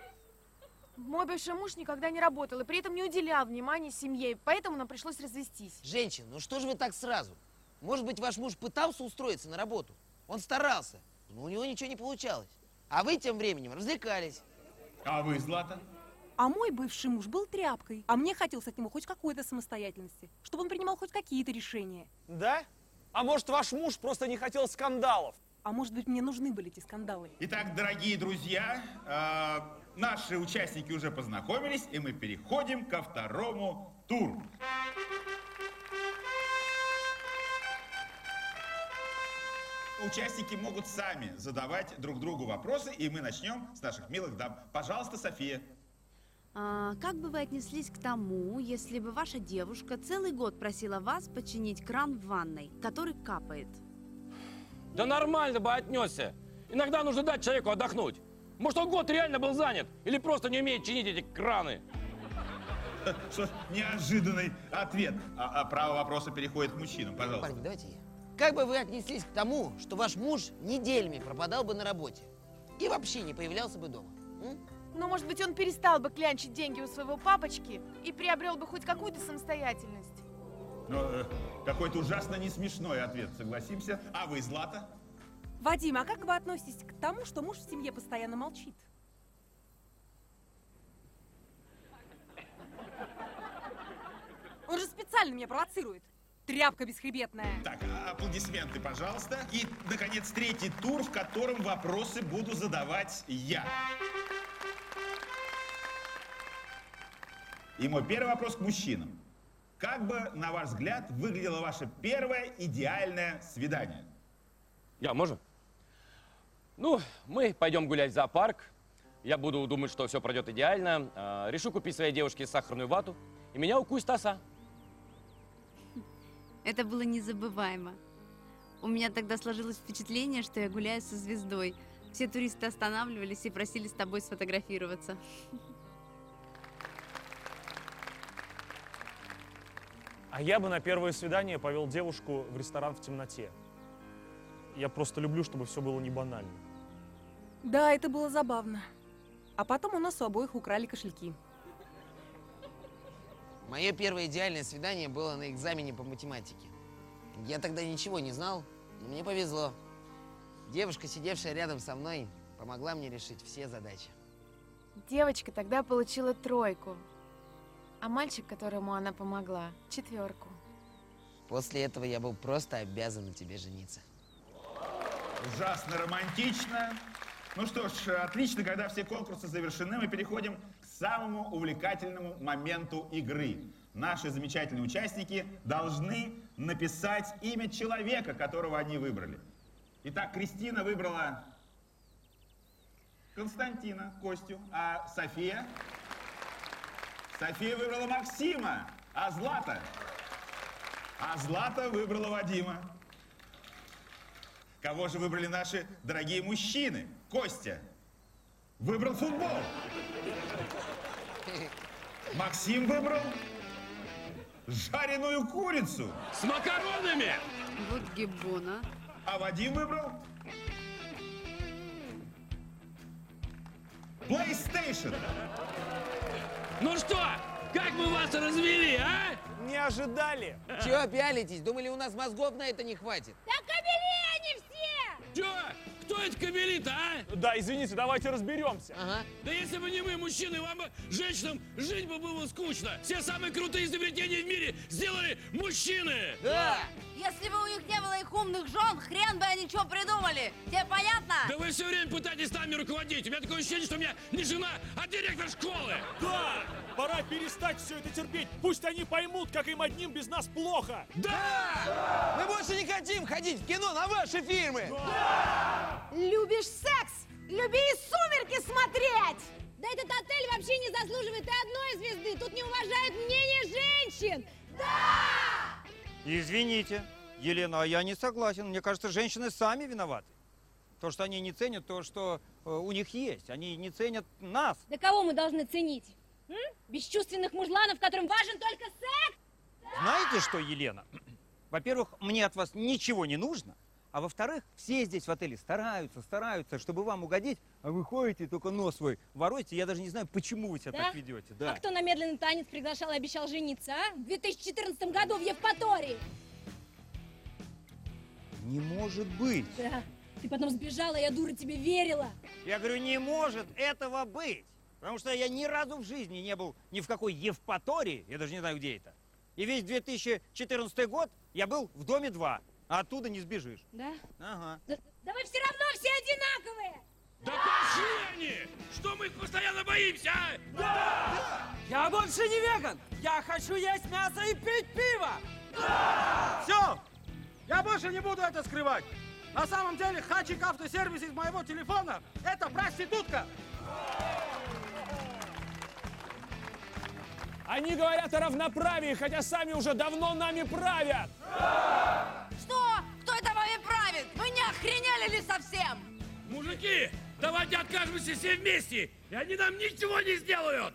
Мой бывший муж никогда не работал и при этом не уделял внимания семье, поэтому нам пришлось развестись. Женщина, ну что же вы так сразу? Может быть, ваш муж пытался устроиться на работу? Он старался, но у него ничего не получалось. А вы тем временем развлекались. А вы, Злата? А мой бывший муж был тряпкой, а мне хотелось от него хоть какой-то самостоятельности, чтобы он принимал хоть какие-то решения. Да? А может, ваш муж просто не хотел скандалов? А может быть, мне нужны были эти скандалы? Итак, дорогие друзья, э, наши участники уже познакомились, и мы переходим ко второму туру. Участники могут сами задавать друг другу вопросы, и мы начнем с наших милых дам. Пожалуйста, София. А, как бы вы отнеслись к тому, если бы ваша девушка целый год просила вас починить кран в ванной, который капает? Да нормально бы отнесся. Иногда нужно дать человеку отдохнуть. Может, он год реально был занят? Или просто не умеет чинить эти краны? Что неожиданный ответ. А, а право вопроса переходит к мужчинам, пожалуйста. Парни, давайте Как бы вы отнеслись к тому, что ваш муж неделями пропадал бы на работе и вообще не появлялся бы дома? М? Ну, может быть, он перестал бы клянчить деньги у своего папочки и приобрел бы хоть какую-то самостоятельность. Ну, э, какой-то ужасно не смешной ответ, согласимся. А вы, Злата? Вадим, а как вы относитесь к тому, что муж в семье постоянно молчит? Он же специально меня провоцирует. Тряпка бесхребетная. Так, аплодисменты, пожалуйста. И, наконец, третий тур, в котором вопросы буду задавать я. И мой первый вопрос к мужчинам. Как бы, на ваш взгляд, выглядело ваше первое идеальное свидание? Я, можно? Ну, мы пойдем гулять в зоопарк. Я буду думать, что все пройдет идеально. А, решу купить своей девушке сахарную вату. И меня укусит оса. Это было незабываемо. У меня тогда сложилось впечатление, что я гуляю со звездой. Все туристы останавливались и просили с тобой сфотографироваться. А я бы на первое свидание повел девушку в ресторан в темноте. Я просто люблю, чтобы все было не банально. Да, это было забавно. А потом у нас у обоих украли кошельки. Мое первое идеальное свидание было на экзамене по математике. Я тогда ничего не знал, но мне повезло. Девушка, сидевшая рядом со мной, помогла мне решить все задачи. Девочка тогда получила тройку, а мальчик, которому она помогла, четверку. После этого я был просто обязан на тебе жениться. Ужасно романтично. Ну что ж, отлично, когда все конкурсы завершены, мы переходим к самому увлекательному моменту игры. Наши замечательные участники должны написать имя человека, которого они выбрали. Итак, Кристина выбрала Константина, Костю, а София? София выбрала Максима, а Злата? А Злата выбрала Вадима. Кого же выбрали наши дорогие мужчины? Костя выбрал футбол. Максим выбрал жареную курицу. С макаронами! Вот гиббона. А Вадим выбрал PlayStation. Ну что, как мы вас развели, а? Не ожидали. Чего пялитесь? Думали, у нас мозгов на это не хватит? Да кобели они все! Чё? Кто это кобелит, а? Да, извините, давайте разберемся. Ага. Да если бы не мы, мужчины, вам бы, женщинам, жить бы было скучно. Все самые крутые изобретения в мире сделали мужчины. Да. Если бы у них не было их умных жен, хрен бы они что придумали. Тебе понятно? Да вы все время пытаетесь нами руководить. У меня такое ощущение, что у меня не жена, а директор школы. Да! Пора перестать все это терпеть. Пусть они поймут, как им одним без нас плохо. Да! Мы больше не хотим ходить в кино на ваши фильмы. Да! Любишь секс? Люби и «Сумерки» смотреть! Да этот отель вообще не заслуживает и одной звезды. Тут не уважают мнение женщин. Да! Извините, Елена, а я не согласен. Мне кажется, женщины сами виноваты. То, что они не ценят то, что э, у них есть. Они не ценят нас. Да кого мы должны ценить? М? Бесчувственных мужланов, которым важен только секс? Знаете что, Елена? Во-первых, мне от вас ничего не нужно. А во-вторых, все здесь в отеле стараются, стараются, чтобы вам угодить, а вы ходите, только нос свой вороете. Я даже не знаю, почему вы себя Да? так ведете. Да. А кто на медленный танец приглашал и обещал жениться, а? В две тысячи четырнадцатом году в Евпатории. Не может быть. Да. Ты потом сбежала, я, дура, тебе верила. Я говорю, не может этого быть. Потому что я ни разу в жизни не был ни в какой Евпатории, я даже не знаю, где это. И весь две тысячи четырнадцатый год я был в доме два, а оттуда не сбежишь. Да? Ага. Да, да вы все равно все одинаковые. Да пошли они! Что мы их постоянно боимся, а? Да! Я больше не веган! Я хочу есть мясо и пить пиво! Да! Все! Я больше не буду это скрывать! На самом деле, Хачик автосервис из моего телефона – это проститутка! Они говорят о равноправии, хотя сами уже давно нами правят! Что? Кто это вами правит? Вы не охренели ли совсем? Мужики, давайте откажемся все вместе, и они нам ничего не сделают!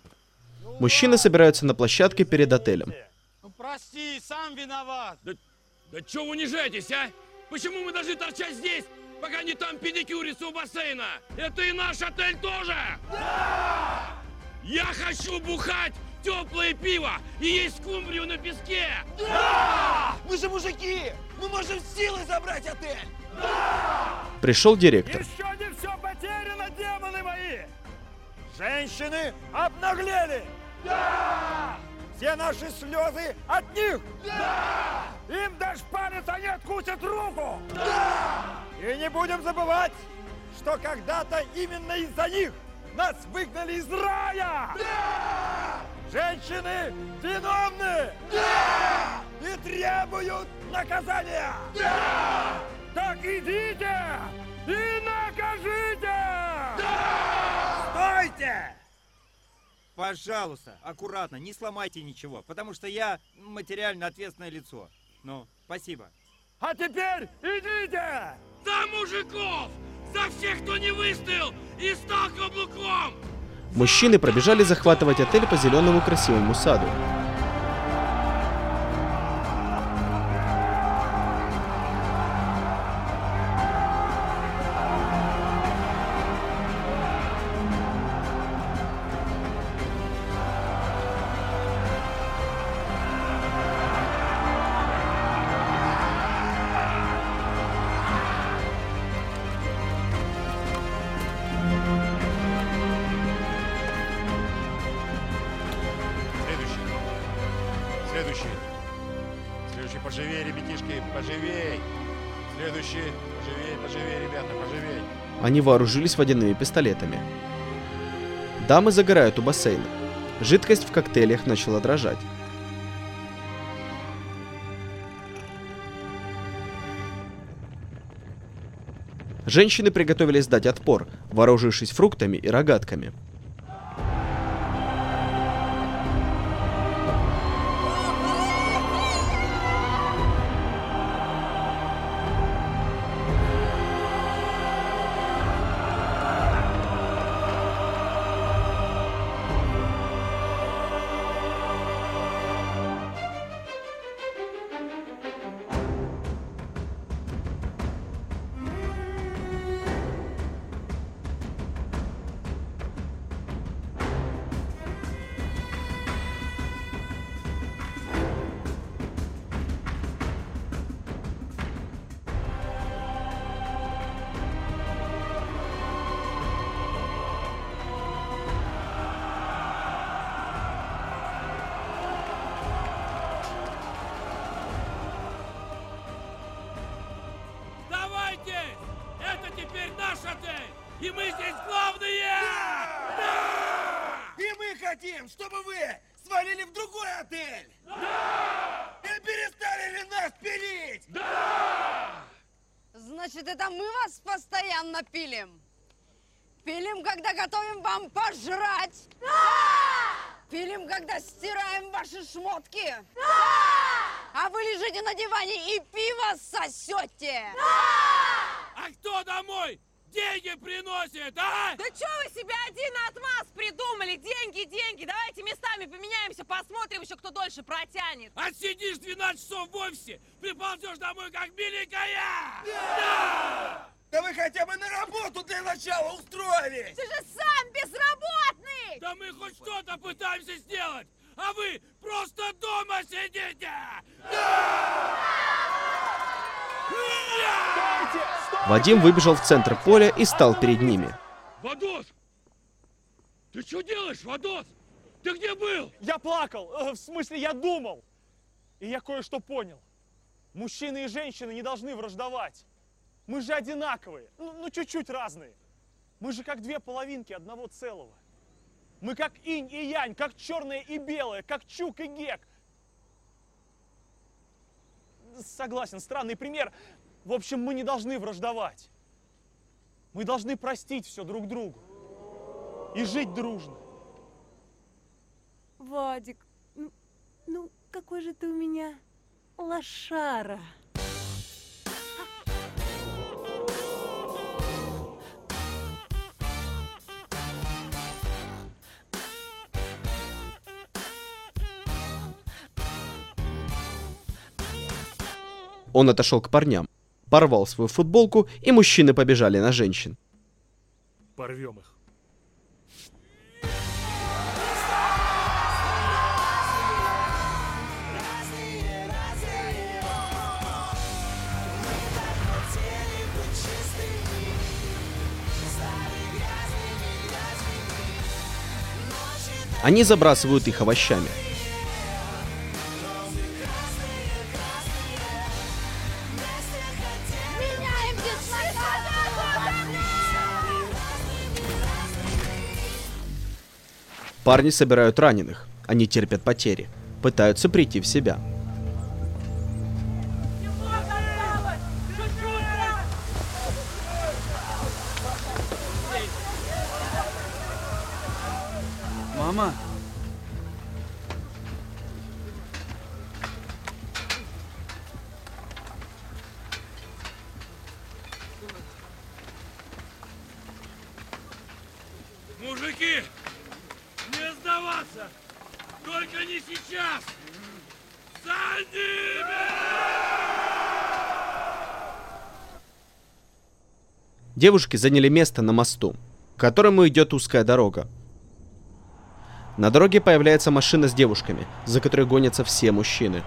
Мужчины собираются на площадке перед отелем. Ну прости, сам виноват. Да Да чё вы унижаетесь, а? Почему мы должны торчать здесь, пока они там педикюрятся у бассейна? Это и наш отель тоже! Да! Я хочу бухать теплое пиво и есть скумбрию на песке! Да! Мы же мужики! Мы можем силой забрать отель! Да! Пришел директор. Еще не все потеряно, демоны мои! Женщины обнаглели! Да! Все наши слезы от них! Да! Им дашь палец, они откусят руку! Да! И не будем забывать, что когда-то именно из-за них нас выгнали из рая! Да! Женщины виновны! Да! И требуют наказания! Да! Так идите и накажите! Да! Стойте! Пожалуйста, аккуратно, не сломайте ничего, потому что я материально ответственное лицо. Ну, спасибо. А теперь идите! За мужиков! За всех, кто не выстоял и стал каблуком! Мужчины пробежали захватывать отель по зеленому красивому саду. Следующий. Следующий, поживей, ребятишки, поживей. Следующий, поживей, поживей, ребята, поживей. Они вооружились водяными пистолетами. Дамы загорают у бассейна. Жидкость в коктейлях начала дрожать. Женщины приготовились дать отпор, вооружившись фруктами и рогатками. Это теперь наш отель! И мы здесь главные! Да! И мы хотим, чтобы вы свалили в другой отель! Да! И перестали ли нас пилить! Да! Значит, это мы вас постоянно пилим? Пилим, когда готовим вам пожрать? Да! Пилим, когда стираем ваши шмотки? Да! А вы лежите на диване и пиво сосете? Да! А кто домой деньги приносит, а? Да что вы себе один отмаз придумали? Деньги, деньги. Давайте местами поменяемся, посмотрим еще, кто дольше протянет. Отсидишь двенадцать часов в офисе, приползешь домой как миленькая! Да! Да! Да вы хотя бы на работу для начала устроились! Ты же сам безработный! Да мы хоть что-то пытаемся сделать, а вы просто дома сидите! Да! Стойте! Стойте! Вадим выбежал в центр поля и стал перед ними. Вадос! Ты что делаешь, Вадос? Ты где был? Я плакал, э, в смысле я думал. И я кое-что понял. Мужчины и женщины не должны враждовать. Мы же одинаковые, ну, ну чуть-чуть разные. Мы же как две половинки одного целого. Мы как инь и янь, как черное и белое, как чук и гек. Согласен, странный пример. В общем, мы не должны враждовать. Мы должны простить все друг другу и жить дружно. Вадик, ну, ну какой же ты у меня лошара. Он отошел к парням, порвал свою футболку, и мужчины побежали на женщин. Порвем их. Они забрасывают их овощами. Парни собирают раненых. Они терпят потери. Пытаются прийти в себя. Мама! Мужики! Не сдаваться! Только не сейчас! За ними! Девушки заняли место на мосту, к которому идет узкая дорога. На дороге появляется машина с девушками, за которой гонятся все мужчины.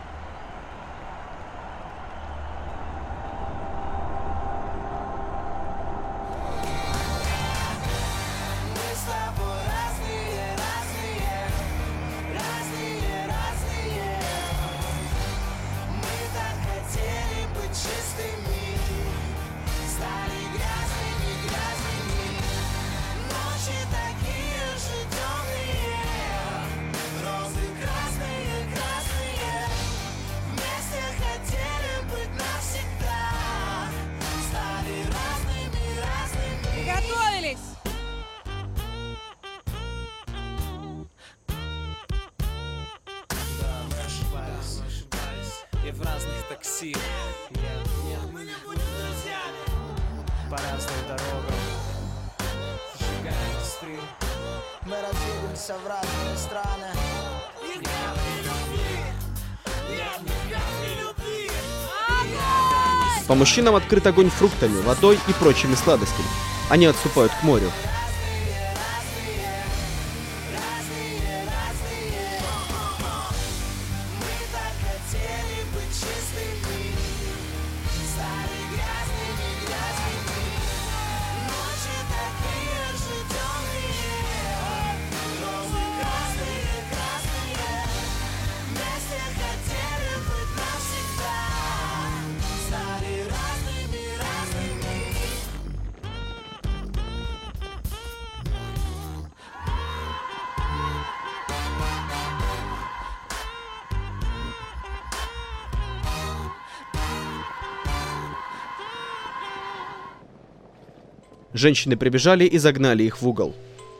Готовились! Да, мы ошибались, и в разных такси. Мы не будем друзьями. По разным дорогам, сжигая индустрию. Мы разъедемся в разные страны. Ни капли любви, нет ни капли любви. По мужчинам открыт огонь фруктами, водой и прочими сладостями. Они отступают к морю. Женщины прибежали и загнали их в угол.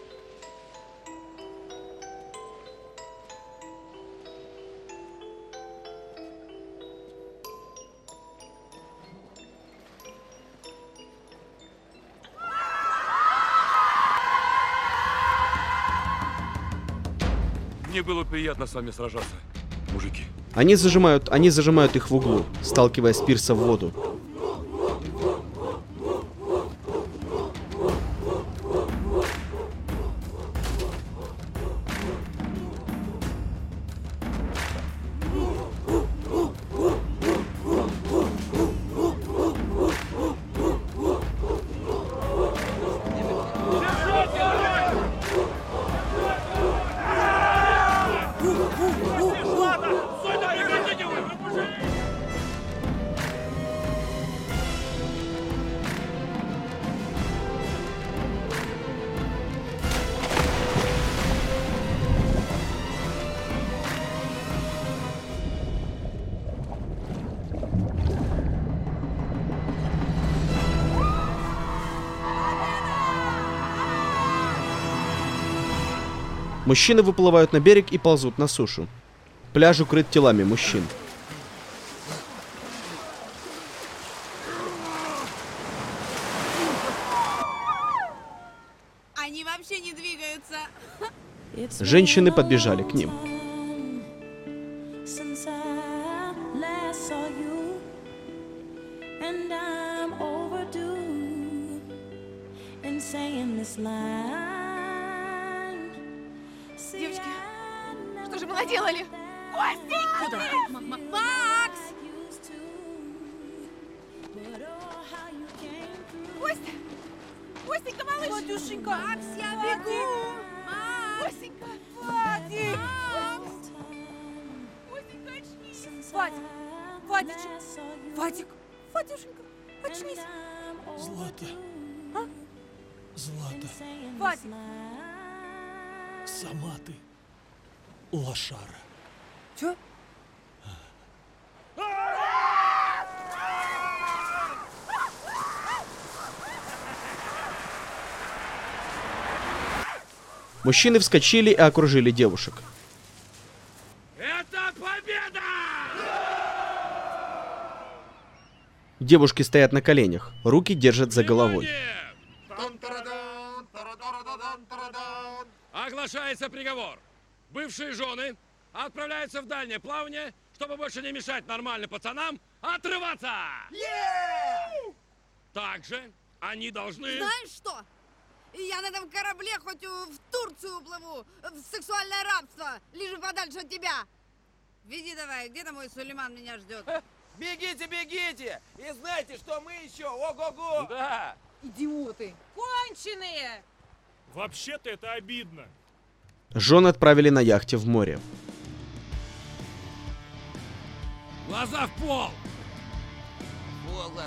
Мне было приятно с вами сражаться, мужики. Они зажимают, они зажимают их в углу, сталкивая Спирса в воду. Мужчины выплывают на берег и ползут на сушу. Пляж укрыт телами мужчин. Они вообще не двигаются. Женщины подбежали к ним. Since I last saw you, же мы наделали? Костик! Куда? Мама. Макс! Костя! Костенька, малыш! Вадюшенька! Макс, я бегу! Макс! Костенька! Вадик! Макс! Костенька, очнись! Вадик! Вадичек! Вадик! Вадюшенька, очнись! Злата. А? Злата. Вадик! Сама ты лошара. Чё? Мужчины вскочили и окружили девушек. Это победа! Девушки стоят на коленях, руки держат за головой. Оглашается приговор. Бывшие жены отправляются в дальнее плавание, чтобы больше не мешать нормальным пацанам отрываться. Также они должны... Знаешь что? Я на этом корабле хоть в Турцию уплыву, в сексуальное рабство, лишь бы подальше от тебя. Веди давай, где-то мой Сулейман меня ждет. Бегите, бегите! И знайте, что мы еще ого-го! Да! Идиоты! Конченые! Вообще-то это обидно. Жен отправили на яхте в море. Глаза в пол! Пол глаза.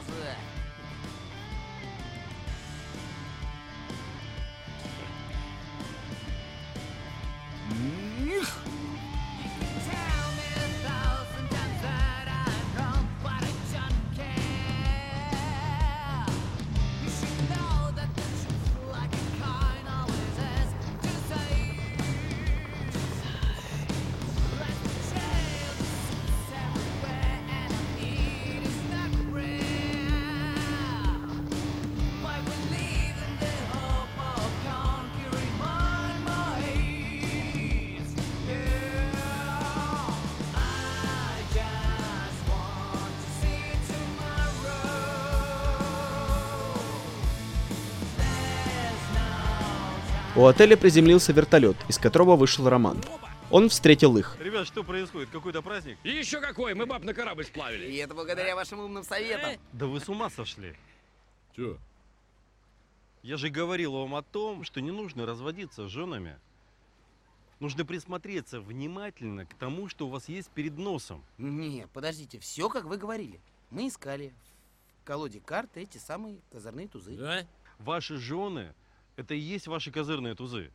У отеля приземлился вертолет, из которого вышел Роман. Он встретил их. Ребят, что происходит? Какой-то праздник? И еще какой? Мы баб на корабль сплавили. И это благодаря вашим умным советам. Да вы с ума сошли. Че? Я же говорил вам о том, что не нужно разводиться с женами. Нужно присмотреться внимательно к тому, что у вас есть перед носом. Не, подождите, все как вы говорили. Мы искали в колоде карт эти самые козырные тузы. Да? Ваши жены — это и есть ваши козырные тузы.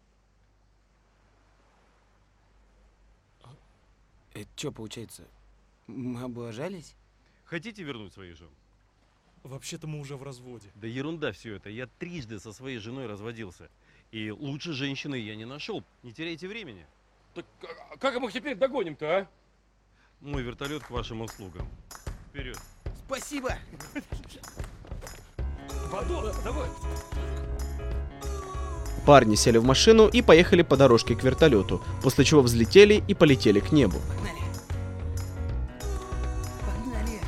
Это что получается? Мы облажались? Хотите вернуть своих жен? Вообще-то мы уже в разводе. Да ерунда все это. Я трижды со своей женой разводился. И лучше женщины я не нашел. Не теряйте времени. Так как мы их теперь догоним-то, а? Мой вертолет к вашим услугам. Вперед. Спасибо. Водо, давай. Парни сели в машину и поехали по дорожке к вертолету, после чего взлетели и полетели к небу. Погнали. Погнали.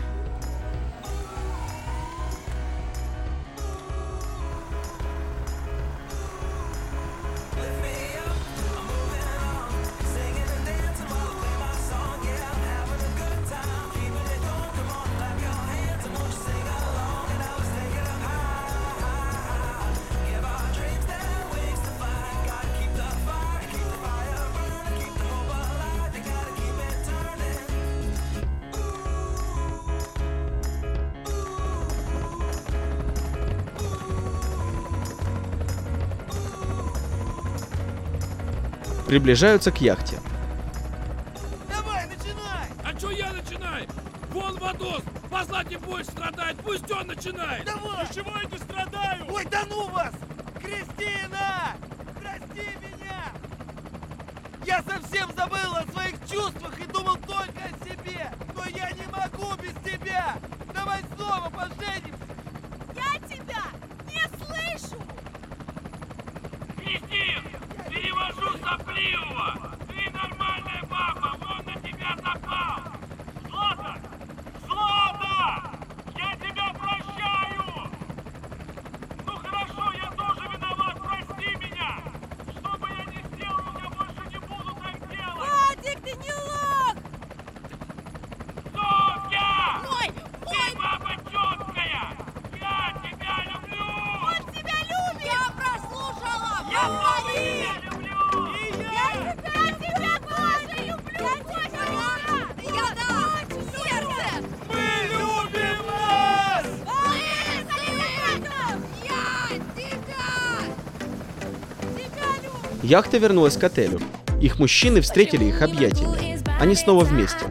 Приближаются к яхте. Давай, начинай! А чё я начинаю? Вон Вадос, послать не больше страдает, пусть он начинает. Давай! Ничего я не страдаю! Ой, да ну вас! Кристина! Прости меня! Я совсем забыл о своих чувствах и думал только о себе! Но я не могу без тебя! Давай снова поженимся! Я тебя не слышу! Кристин, перевожу сопливого! Ты нормальная баба, он на тебя запал! Злата! Злата! Я тебя прощаю! Ну хорошо, я тоже виноват, прости меня! Что бы я ни сделал, я больше не буду так делать! Яхта вернулась к отелю. Их мужчины встретили их объятиями. Они снова вместе.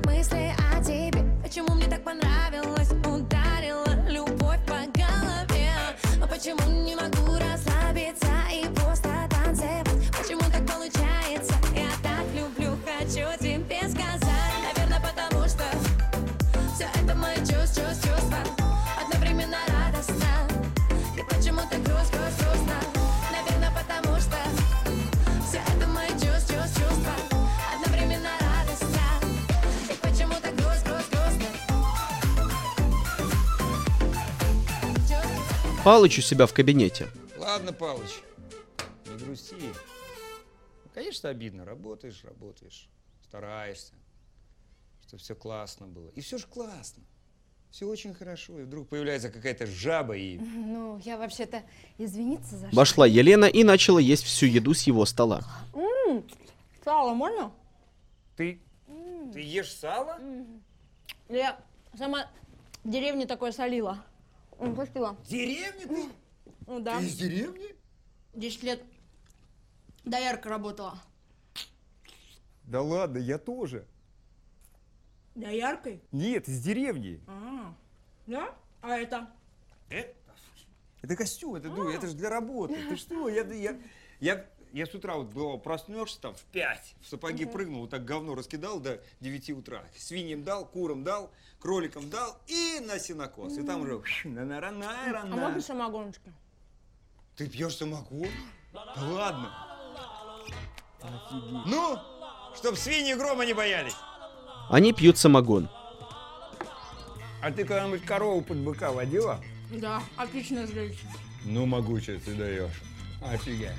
Палыч у себя в кабинете. Ладно, Палыч, не грусти. Конечно, обидно. Работаешь, работаешь, стараешься, чтобы все классно было. И все же классно. Все очень хорошо. И вдруг появляется какая-то жаба и... Ну, я вообще-то извиниться за что. Вошла Елена и начала есть всю еду с его стола. М-м, сало можно? Ты, ты ешь сало? Я сама в деревне такое солила. М, Спасибо. В деревне ты? Ну да. Ты из деревни? Десять лет доярка работала. Да ладно, я тоже. Дояркой? Нет, из деревни. А, да? А это? Это? Это костюм, это, ну, это же для работы. Ты что? Я, я, я, я с утра вот было, проснешься там в пять, в сапоги Мгм. прыгнул, вот так говно раскидал до девяти утра. Свиньям дал, курам дал, кроликам дал и на сенокос. И там уже на на на на А можно самогоночки? Ты пьешь самогон? Да ладно. Офигеть. Ну, чтоб свиньи грома не боялись. Они пьют самогон. А ты когда-нибудь корову под быка водила? Да, отличное зрелище. Ну, могучая ты даешь. Офигеть.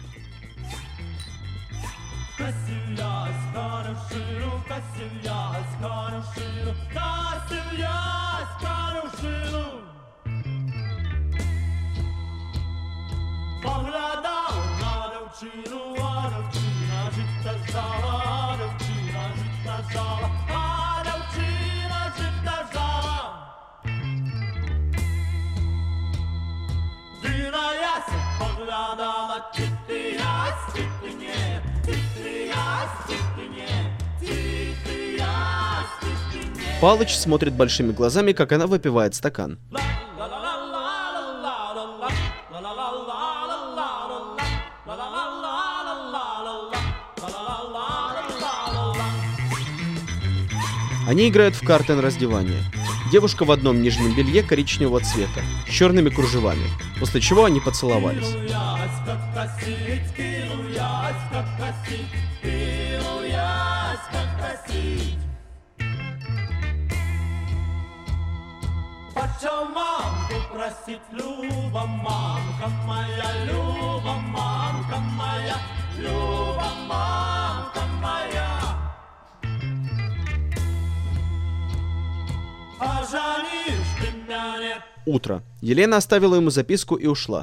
Касильяс, Карушину, Касильяс, Карушину, Касильяс, Карушину. Поглядав на дівчину, а дівчина життя жала, а дівчина життя жала, а дівчина життя жала. Дина яся поглядала, тихий ясь, тихий не, тихий ясь, тихий не, тихий ясь, тихий не. Палыч смотрит большими глазами, как она выпивает стакан. Они играют в карты на раздевание. Девушка в одном нижнем белье коричневого цвета, с черными кружевами, после чего они поцеловались. Кинул ясь, как косить, кинул ясь, как косить, кинул ясь, как косить. Почем мамку просить, Люба, мамка моя, Люба, мамка моя, Люба, мамка моя. Пожалеешь ты меня. Утро. Елена оставила ему записку и ушла.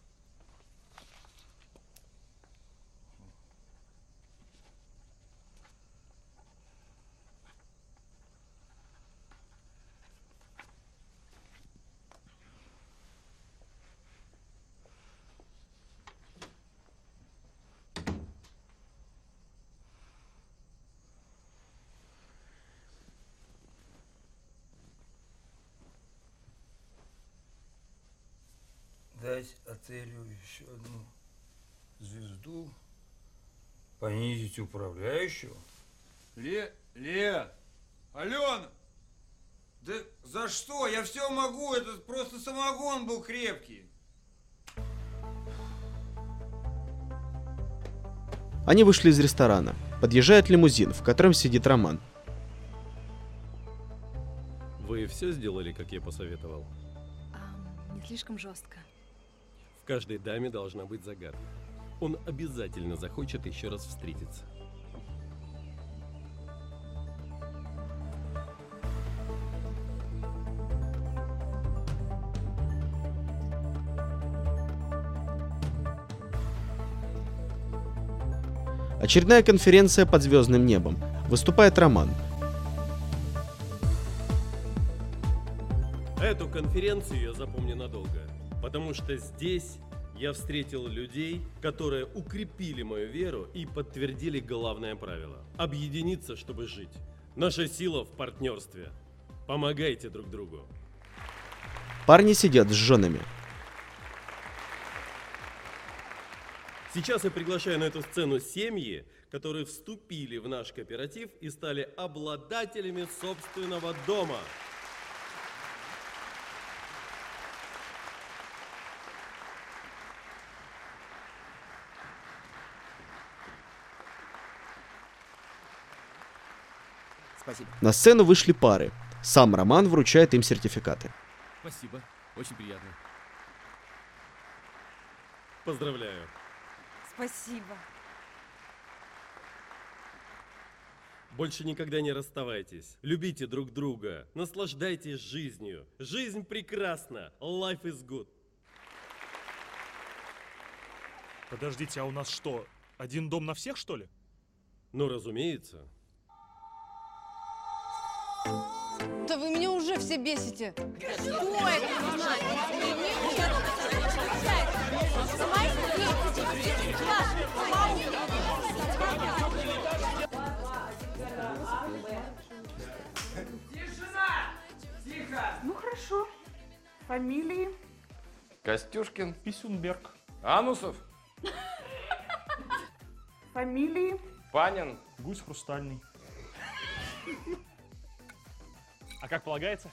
Дать отелю еще одну звезду, понизить управляющего. Ле, Ле, Алена, да за что? Я все могу, это просто самогон был крепкий. Они вышли из ресторана. Подъезжает лимузин, в котором сидит Роман. Вы все сделали, как я посоветовал? Не слишком жестко. В каждой даме должна быть загадка. Он обязательно захочет еще раз встретиться. Очередная конференция под звездным небом. Выступает Роман. Эту конференцию я запомню надолго, потому что здесь Я встретил людей, которые укрепили мою веру и подтвердили главное правило – объединиться, чтобы жить. Наша сила в партнерстве. Помогайте друг другу. Парни сидят с женами. Сейчас я приглашаю на эту сцену семьи, которые вступили в наш кооператив и стали обладателями собственного дома. Спасибо. На сцену вышли пары. Сам Роман вручает им сертификаты. Спасибо. Очень приятно. Поздравляю. Спасибо. Больше никогда не расставайтесь. Любите друг друга. Наслаждайтесь жизнью. Жизнь прекрасна. Life is good. Подождите, а у нас что, один дом на всех, что ли? Ну, разумеется. Да вы меня уже все бесите. Что это? Тишина! Тихо! Ну хорошо. Фамилии? Костюшкин. Писюнберг. Анусов. Фамилии? Панин. Гусь хрустальный. А как полагается?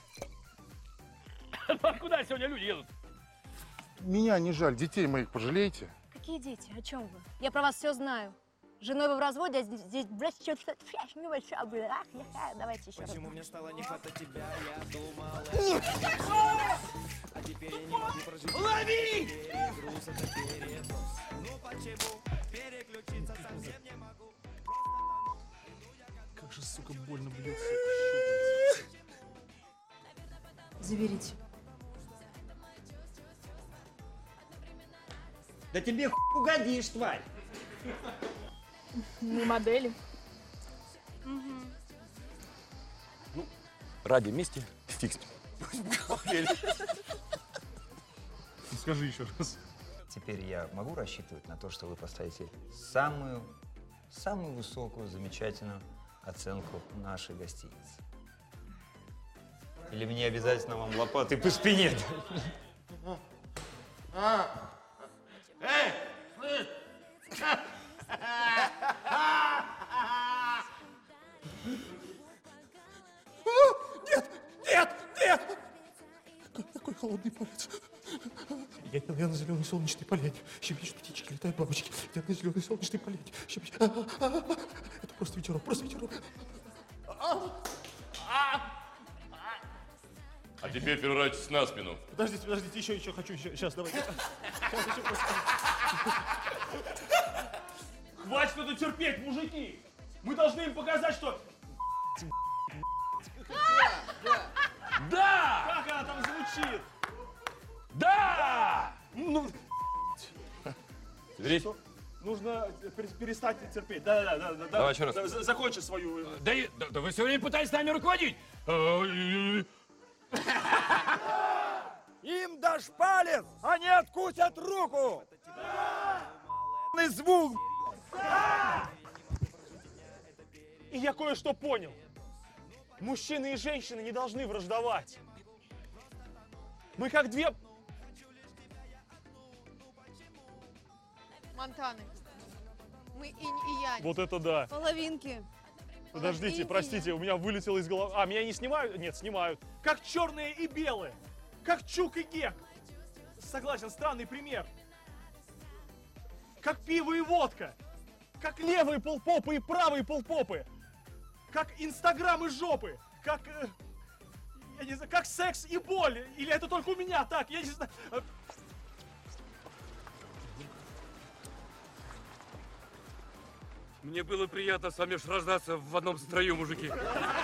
Куда сегодня люди едут? Меня не жаль, детей моих пожалеете? Какие дети? О чем вы? Я про вас все знаю. С женой вы в разводе, а здесь, здесь блядь, что-то... Давайте еще раз. Почему мне стало не хватать тебя? Я думал... Нет! А теперь я не могу прожить... Лови! Перегруз, это передоз. Ну почему? Переключиться совсем не могу. Как же, сука, больно бьется. Заберите. Да тебе хуй угодишь, тварь. Мы модели. Ну, ради мести фиг с ним. Скажи еще раз. Теперь я могу рассчитывать на то, что вы поставите самую, самую высокую, замечательную оценку нашей гостиницы? Или мне обязательно вам лопатой по спине? Эй, слышь! Нет! Нет! Нет! Какой, какой холодный палец. Я, я на зеленой солнечной поляне. Щебечут птички, летают бабочки. Я на зеленой солнечной поляне. Щебечут. А, а, а, а. Это просто ветерок, просто ветерок. А теперь переворачивайтесь на спину. Подождите, подождите, еще, еще хочу, еще, сейчас, давайте. Сейчас, еще просто. Хватит это терпеть, мужики! Мы должны им показать, что... Да! Как она там звучит? Да! Ну... Соберись. Нужно перестать терпеть. Да-да-да. да. Давай еще раз. За- Закончи свою... Да, да, да вы все время пытаетесь нами руководить. Им дашь палец, они откусят руку! Звук! И я кое-что понял. Мужчины и женщины не должны враждовать. Мы как две... Монтаны. Мы инь и янь. Вот это да. Половинки. Подождите, простите, у меня вылетело из головы. А, меня не снимают? Нет, снимают. Как черные и белые. Как Чук и Гек. Согласен, странный пример. Как пиво и водка. Как левые полпопы и правые полпопы. Как Инстаграм и жопы. Как... э, я не знаю, как секс и боль. Или это только у меня так, я не знаю. Мне было приятно с вами рождаться в одном строю, мужики.